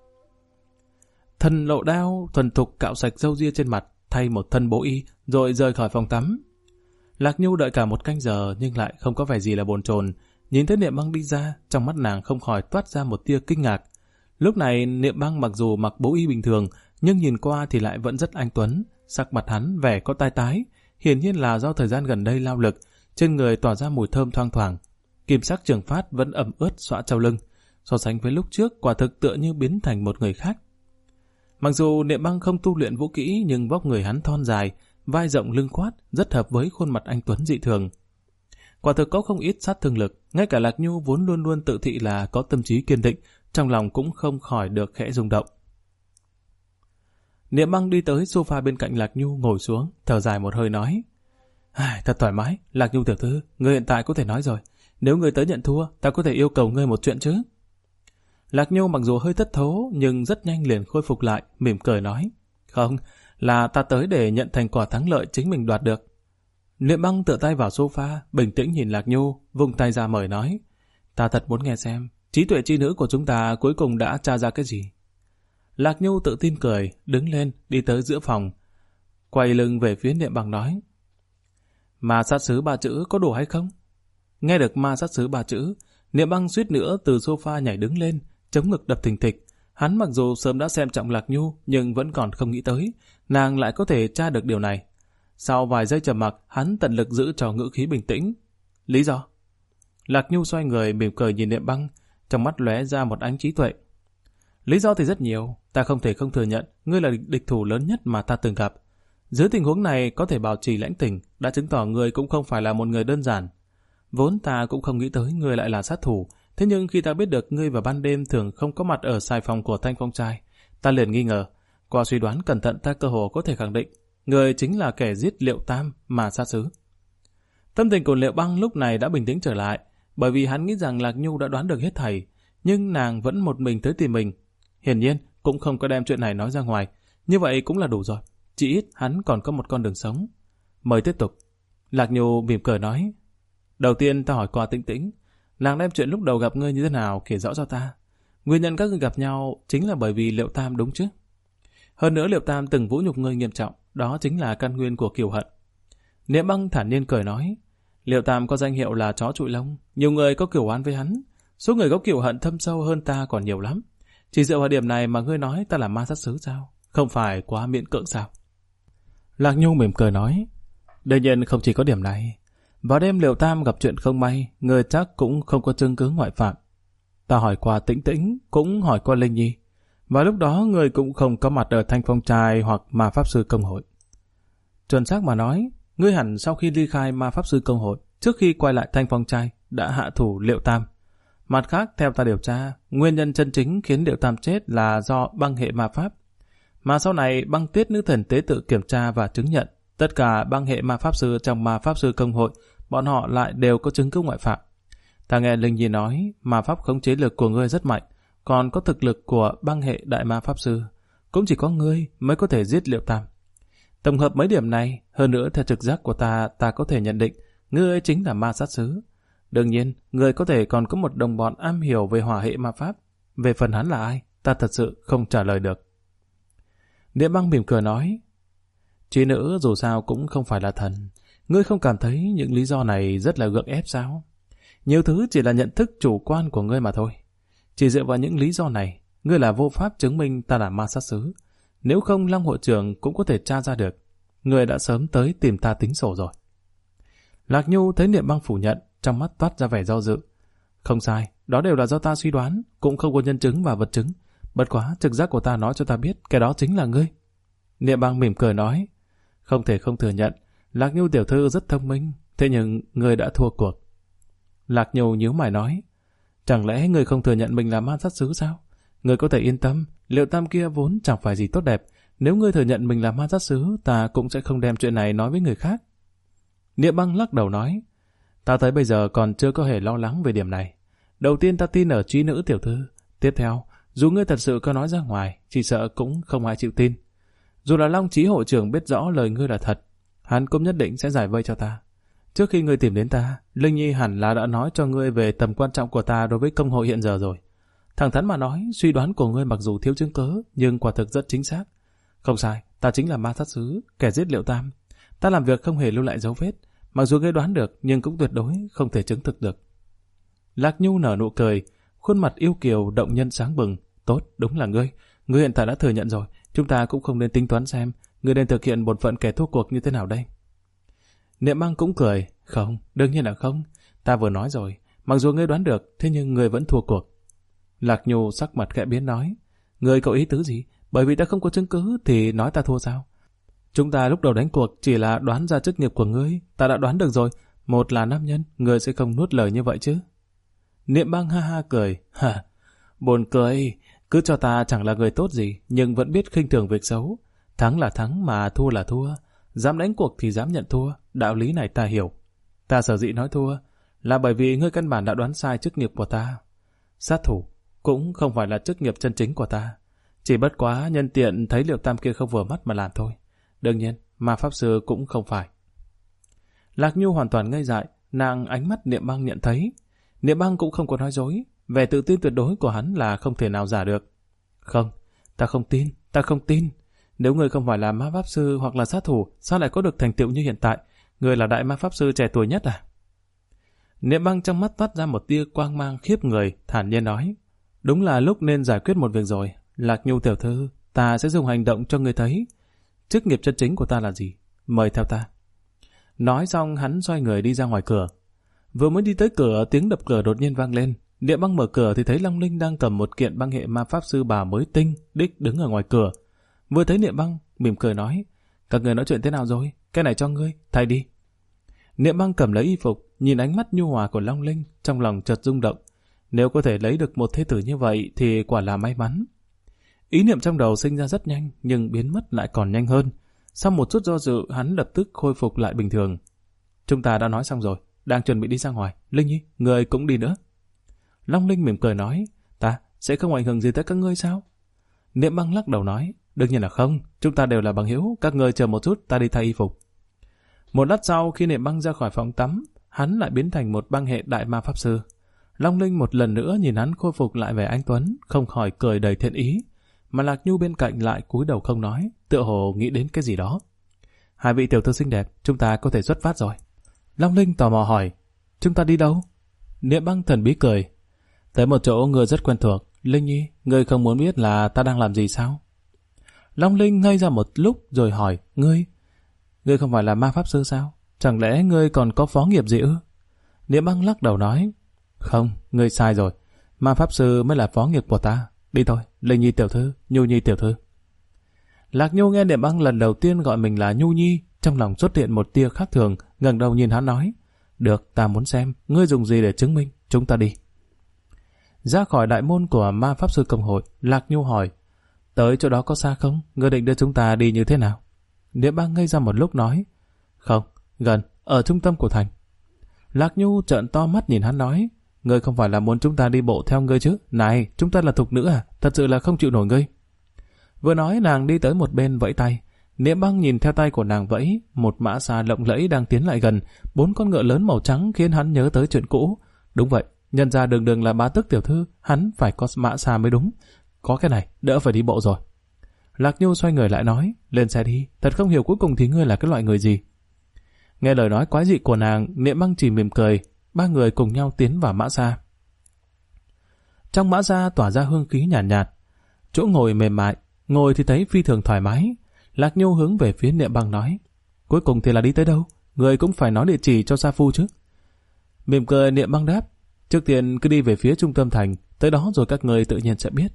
Thần lộ đao, thuần thục cạo sạch râu ria trên mặt, thay một thân bố y, rồi rời khỏi phòng tắm. Lạc Nhu đợi cả 1 canh giờ nhưng lại không có vẻ gì là bồn chồn. Nhìn thấy Niệm Băng đi ra, trong mắt nàng không khỏi toát ra một tia kinh ngạc. Lúc này Niệm Băng mặc dù mặc bố y bình thường, nhưng nhìn qua thì lại vẫn rất anh tuấn, sắc mặt hắn vẻ có tai tái, hiển nhiên là do thời gian gần đây lao lực, trên người tỏa ra mùi thơm thoang thoảng. Kim sắc trường phát vẫn ẩm ướt xõa trsau lưng, so sánh với lúc trước quả thực tựa như biến thành một người khác. Mặc dù Niệm Băng không tu luyện vũ kỹ nhưng vóc người hắn thon dài, vai rộng lưng quát, rất hợp với khuôn mặt anh tuấn dị thường. Quả thực có không ít sát thương lực, ngay cả Lạc Nhu vốn luôn luôn tự thị là có tâm trí kiên định, trong lòng cũng không khỏi được khẽ rung động. Niệm Băng đi tới sofa bên cạnh Lạc Nhu ngồi xuống, thở dài một hơi nói, thật thoải mái, Lạc Nhu tiểu thư, ngươi hiện tại có thể nói rồi, nếu ngươi tới nhận thua, ta có thể yêu cầu ngươi một chuyện chứ? Lạc Nhu mặc dù hơi thất thố nhưng rất nhanh liền khôi phục lại, mỉm cười nói, không, là ta tới để nhận thành quả thắng lợi chính mình đoạt được. Niệm Băng tựa tay vào sofa, bình tĩnh nhìn Lạc Nhu, vung tay ra mời nói, ta thật muốn nghe xem, trí tuệ chi nữ của chúng ta cuối cùng đã tra ra cái gì? Lạc Nhu tự tin cười, đứng lên, đi tới giữa phòng, quay lưng về phía Niệm Băng nói, ma sát sứ 3 chữ có đủ hay không? Nghe được ma sát sứ 3 chữ, Niệm Băng suýt nữa từ sofa nhảy đứng lên, chống ngực đập thình thịch. Hắn mặc dù sớm đã xem trọng Lạc Nhu, nhưng vẫn còn không nghĩ tới, nàng lại có thể tra được điều này. Sau vài giây trầm mặc, hắn tận lực giữ cho ngữ khí bình tĩnh. Lý do? Lạc Nhu xoay người mỉm cười nhìn Niệm Băng, trong mắt lóe ra một ánh trí tuệ. Lý do thì rất nhiều, ta không thể không thừa nhận, ngươi là địch thủ lớn nhất mà ta từng gặp. Dưới tình huống này có thể bảo trì lãnh tình, đã chứng tỏ ngươi cũng không phải là một người đơn giản. Vốn ta cũng không nghĩ tới ngươi lại là sát thủ, thế nhưng khi ta biết được ngươi vào ban đêm thường không có mặt ở xài phòng của Thanh Phong trai, ta liền nghi ngờ. Qua suy đoán cẩn thận ta cơ hồ có thể khẳng định, ngươi chính là kẻ giết Liệu Tam mà sát sứ. Tâm tình của Liệu Băng lúc này đã bình tĩnh trở lại, bởi vì hắn nghĩ rằng Lạc Nhu đã đoán được hết thảy, nhưng nàng vẫn một mình tới tìm mình. Hiển nhiên cũng không có đem chuyện này nói ra ngoài, như vậy cũng là đủ rồi, chỉ ít hắn còn có một con đường sống. Mời tiếp tục. Lạc Nhu mỉm cười nói, đầu tiên ta hỏi qua Tĩnh Tĩnh, nàng đem chuyện lúc đầu gặp ngươi như thế nào kể rõ cho ta. Nguyên nhân các ngươi gặp nhau chính là bởi vì Liệu Tam đúng chứ? Hơn nữa Liệu Tam từng vũ nhục ngươi nghiêm trọng, đó chính là căn nguyên của kiều hận. Niệm Băng thản nhiên cười nói, Liệu Tam có danh hiệu là chó trụi lông, nhiều người có kiều oán với hắn, số người có kiều hận thâm sâu hơn ta còn nhiều lắm. Chỉ dựa vào điểm này mà ngươi nói ta là ma sát sứ sao? Không phải quá miễn cưỡng sao? Lạc Nhu mỉm cười nói, đương nhiên không chỉ có điểm này. Vào đêm Liệu Tam gặp chuyện không may, ngươi chắc cũng không có chứng cứ ngoại phạm. Ta hỏi qua Tĩnh Tĩnh, cũng hỏi qua Linh Nhi. Và lúc đó ngươi cũng không có mặt ở Thanh Phong trai hoặc ma pháp sư công hội. Chuẩn xác mà nói, ngươi hẳn sau khi ly khai ma pháp sư công hội, trước khi quay lại Thanh Phong Trai, đã hạ thủ Liệu Tam. Mặt khác, theo ta điều tra, nguyên nhân chân chính khiến Liệu Tam chết là do băng hệ ma pháp. Mà sau này, băng tuyết nữ thần tế tự kiểm tra và chứng nhận, tất cả băng hệ ma pháp sư trong ma pháp sư công hội, bọn họ lại đều có chứng cứ ngoại phạm. Ta nghe Linh Nhi nói, ma pháp khống chế lực của ngươi rất mạnh, còn có thực lực của băng hệ đại ma pháp sư. Cũng chỉ có ngươi mới có thể giết Liệu Tam. Tổng hợp mấy điểm này, hơn nữa theo trực giác của ta có thể nhận định, ngươi ấy chính là ma sát sứ. Đương nhiên, ngươi có thể còn có một đồng bọn am hiểu về hỏa hệ ma pháp. Về phần hắn là ai, ta thật sự không trả lời được. Niệm Băng mỉm cười nói, trí nữ dù sao cũng không phải là thần. Ngươi không cảm thấy những lý do này rất là gượng ép sao? Nhiều thứ chỉ là nhận thức chủ quan của ngươi mà thôi. Chỉ dựa vào những lý do này, ngươi là vô pháp chứng minh ta là ma sát sứ. Nếu không, Long hội trưởng cũng có thể tra ra được. Ngươi đã sớm tới tìm ta tính sổ rồi. Lạc Nhu thấy Niệm Băng phủ nhận, trong mắt toát ra vẻ do dự. Không sai, đó đều là do ta suy đoán, cũng không có nhân chứng và vật chứng. Bất quá, trực giác của ta nói cho ta biết, cái đó chính là ngươi. Niệm Băng mỉm cười nói, không thể không thừa nhận, Lạc Nhu tiểu thư rất thông minh, thế nhưng ngươi đã thua cuộc. Lạc Nhu nhíu mày nói, chẳng lẽ ngươi không thừa nhận mình là ma sát sứ sao? Ngươi có thể yên tâm, Liệu Tam kia vốn chẳng phải gì tốt đẹp. Nếu ngươi thừa nhận mình là ma sát sứ, ta cũng sẽ không đem chuyện này nói với người khác. Niệm Băng lắc đầu nói, ta tới bây giờ còn chưa có hề lo lắng về điểm này. Đầu tiên ta tin ở trí nữ tiểu thư. Tiếp theo, dù ngươi thật sự có nói ra ngoài, chỉ sợ cũng không ai chịu tin. Dù là Long Chí hội trưởng biết rõ lời ngươi là thật, hắn cũng nhất định sẽ giải vây cho ta. Trước khi ngươi tìm đến ta, Linh Nhi hẳn là đã nói cho ngươi về tầm quan trọng của ta đối với công hội hiện giờ rồi. Thẳng thắn mà nói, suy đoán của ngươi mặc dù thiếu chứng cớ, nhưng quả thực rất chính xác. Không sai, ta chính là ma sát sứ, kẻ giết Liệu Tam. Ta làm việc không hề lưu lại dấu vết, mặc dù ngươi đoán được, nhưng cũng tuyệt đối không thể chứng thực được. Lạc Nhu nở nụ cười, khuôn mặt yêu kiều động nhân sáng bừng. Tốt, đúng là ngươi. Ngươi hiện tại đã thừa nhận rồi, chúng ta cũng không nên tính toán xem ngươi nên thực hiện bổn phận kẻ thua cuộc như thế nào đây. Niệm Băng cũng cười, không, đương nhiên là không. Ta vừa nói rồi, mặc dù ngươi đoán được, thế nhưng ngươi vẫn thua cuộc. Lạc Nhu sắc mặt khẽ biến nói, ngươi có ý tứ gì? Bởi vì ta không có chứng cứ thì nói ta thua sao? Chúng ta lúc đầu đánh cuộc chỉ là đoán ra chức nghiệp của ngươi, ta đã đoán được rồi, một là nam nhân, ngươi sẽ không nuốt lời như vậy chứ. Niệm Băng ha ha cười, hả, buồn cười, cứ cho ta chẳng là người tốt gì, nhưng vẫn biết khinh thường việc xấu. Thắng là thắng mà thua là thua, dám đánh cuộc thì dám nhận thua, đạo lý này ta hiểu. Ta sở dĩ nói thua là bởi vì ngươi căn bản đã đoán sai chức nghiệp của ta. Sát thủ cũng không phải là chức nghiệp chân chính của ta, chỉ bất quá nhân tiện thấy Liệu Tam kia không vừa mắt mà làm thôi. Đương nhiên, ma pháp sư cũng không phải. Lạc Nhu hoàn toàn ngây dại, nàng ánh mắt Niệm Băng nhận thấy. Niệm Băng cũng không có nói dối, vẻ tự tin tuyệt đối của hắn là không thể nào giả được. Không, ta không tin. Nếu ngươi không phải là ma pháp sư hoặc là sát thủ, sao lại có được thành tựu như hiện tại? Ngươi là đại ma pháp sư trẻ tuổi nhất à? Niệm Băng trong mắt toát ra một tia quang mang khiếp người, thản nhiên nói, đúng là lúc nên giải quyết một việc rồi. Lạc Nhu tiểu thư, ta sẽ dùng hành động cho ngươi thấy. Chức nghiệp chân chính của ta là gì? Mời theo ta. Nói xong hắn xoay người đi ra ngoài cửa. Vừa mới đi tới cửa, tiếng đập cửa đột nhiên vang lên. Niệm Băng mở cửa thì thấy Long Linh đang cầm một kiện băng hệ ma pháp sư bà mới tinh, đích đứng ở ngoài cửa. Vừa thấy Niệm Băng, mỉm cười nói, các người nói chuyện thế nào rồi? Cái này cho ngươi, thay đi. Niệm Băng cầm lấy y phục, nhìn ánh mắt nhu hòa của Long Linh, trong lòng chợt rung động. Nếu có thể lấy được một thế tử như vậy thì quả là may mắn. Ý niệm trong đầu sinh ra rất nhanh, nhưng biến mất lại còn nhanh hơn. Sau một chút do dự, hắn lập tức khôi phục lại bình thường. Chúng ta đã nói xong rồi, đang chuẩn bị đi ra ngoài. Linh Nhi, người cũng đi nữa. Long Linh mỉm cười nói, ta sẽ không ảnh hưởng gì tới các ngươi sao? Niệm Băng lắc đầu nói, đương nhiên là không, chúng ta đều là bằng hữu, các ngươi chờ một chút, ta đi thay y phục. Một lát sau, khi Niệm Băng ra khỏi phòng tắm, hắn lại biến thành một băng hệ đại ma pháp sư. Long Linh một lần nữa nhìn hắn khôi phục lại vẻ anh tuấn, không khỏi cười đầy thiện ý, mà Lạc Nhu bên cạnh lại cúi đầu không nói, tựa hồ nghĩ đến cái gì đó. Hai vị tiểu thư xinh đẹp, chúng ta có thể xuất phát rồi. Long Linh tò mò hỏi, chúng ta đi đâu? Niệm Băng thần bí cười, tới một chỗ người rất quen thuộc. Linh Nhi, ngươi không muốn biết là ta đang làm gì sao? Long Linh ngây ra một lúc rồi hỏi, ngươi không phải là ma pháp sư sao? Chẳng lẽ ngươi còn có phó nghiệp gì ư? Niệm Băng lắc đầu nói, không, ngươi sai rồi, ma pháp sư mới là phó nghiệp của ta. Đi thôi, Linh Nhi tiểu thư, Nhu Nhi tiểu thư. Lạc Nhu nghe Niệm Băng lần đầu tiên gọi mình là Nhu Nhi, trong lòng xuất hiện một tia khác thường, ngẩng đầu nhìn hắn nói, được, ta muốn xem, ngươi dùng gì để chứng minh, chúng ta đi. Ra khỏi đại môn của ma pháp sư công hội, Lạc Nhu hỏi, tới chỗ đó có xa không? Ngươi định đưa chúng ta đi như thế nào? Niệm Băng ngây ra một lúc nói, không, gần, ở trung tâm của thành. Lạc Nhu trợn to mắt nhìn hắn nói, ngươi không phải là muốn chúng ta đi bộ theo ngươi chứ? Này, chúng ta là thục nữ à? Thật sự là không chịu nổi ngươi. Vừa nói nàng đi tới một bên vẫy tay. Niệm Băng nhìn theo tay của nàng vẫy, một mã xa lộng lẫy đang tiến lại gần, 4 con ngựa lớn màu trắng khiến hắn nhớ tới chuyện cũ. Đúng vậy, nhân ra đường đường là bá tước tiểu thư, hắn phải có mã xa mới đúng. Có cái này, đỡ phải đi bộ rồi. Lạc Nhu xoay người lại nói, lên xe đi, thật không hiểu cuối cùng thì ngươi là cái loại người gì. Nghe lời nói quái dị của nàng, Niệm Băng chỉ mỉm cười, 3 người cùng nhau tiến vào mã xa. Trong mã xa tỏa ra hương khí nhàn nhạt, chỗ ngồi mềm mại, ngồi thì thấy phi thường thoải mái. Lạc Nhu hướng về phía Niệm Băng nói, cuối cùng thì là đi tới đâu? Người cũng phải nói địa chỉ cho sa phu chứ. Mỉm cười Niệm Băng đáp, trước tiên cứ đi về phía trung tâm thành, tới đó rồi các người tự nhiên sẽ biết.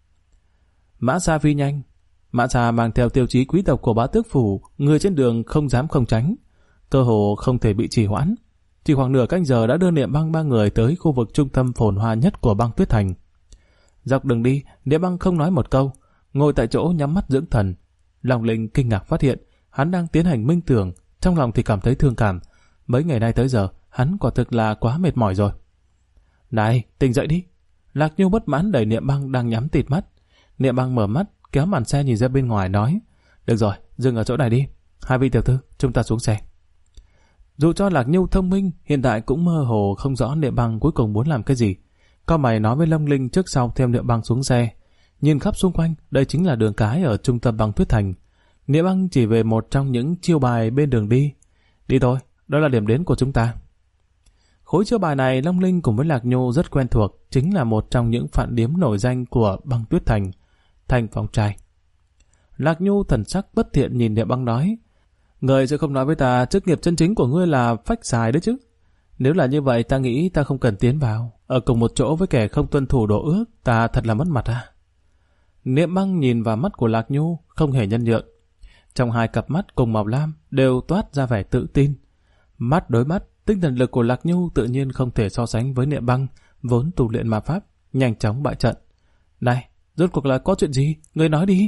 Mã xa phi nhanh, mã xa mang theo tiêu chí quý tộc của bá tước phủ, người trên đường không dám không tránh, cơ hồ không thể bị trì hoãn. Chỉ khoảng nửa canh giờ đã đưa Niệm Băng 3 người tới khu vực trung tâm phồn hoa nhất của băng tuyết thành. Dọc đường đi, Niệm Băng không nói một câu, ngồi tại chỗ nhắm mắt dưỡng thần. Long Linh kinh ngạc phát hiện hắn đang tiến hành minh tưởng, trong lòng thì cảm thấy thương cảm. Mấy ngày nay tới giờ, hắn quả thực là quá mệt mỏi rồi. Này, tỉnh dậy đi. Lạc Nhu bất mãn đẩy Niệm Băng đang nhắm tịt mắt. Niệm Băng mở mắt, kéo màn xe nhìn ra bên ngoài nói, được rồi, dừng ở chỗ này đi. 2 vị tiểu thư, chúng ta xuống xe. Dù cho Lạc Nhu thông minh, hiện tại cũng mơ hồ không rõ Niệm Băng cuối cùng muốn làm cái gì. Cao mày nói với Long Linh trước sau theo Niệm Băng xuống xe. Nhìn khắp xung quanh, đây chính là đường cái ở trung tâm băng tuyết thành. Niệm Băng chỉ về một trong những chiêu bài bên đường đi. Đi thôi, đó là điểm đến của chúng ta. Khối chiêu bài này Long Linh cùng với Lạc Nhu rất quen thuộc, chính là một trong những phạn điếm nổi danh của băng tuyết thành, thành Phong Trai. Lạc Nhu thần sắc bất thiện nhìn Niệm Băng nói, người sẽ không nói với ta chức nghiệp chân chính của ngươi là phách xài đấy chứ. Nếu là như vậy ta nghĩ ta không cần tiến vào, ở cùng một chỗ với kẻ không tuân thủ độ ước, ta thật là mất mặt à. Niệm Băng nhìn vào mắt của Lạc Nhu, không hề nhân nhượng. Trong 2 cặp mắt cùng màu lam đều toát ra vẻ tự tin. Mắt đối mắt, tinh thần lực của Lạc Nhu tự nhiên không thể so sánh với Niệm Băng, vốn tu luyện ma pháp, nhanh chóng bại trận. Này, rốt cuộc là có chuyện gì? Ngươi nói đi.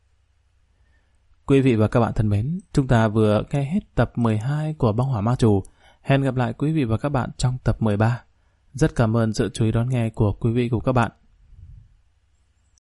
Quý vị và các bạn thân mến, chúng ta vừa nghe hết tập 12 của Băng Hỏa Ma Chủ. Hẹn gặp lại quý vị và các bạn trong tập 13. Rất cảm ơn sự chú ý đón nghe của quý vị cùng các bạn.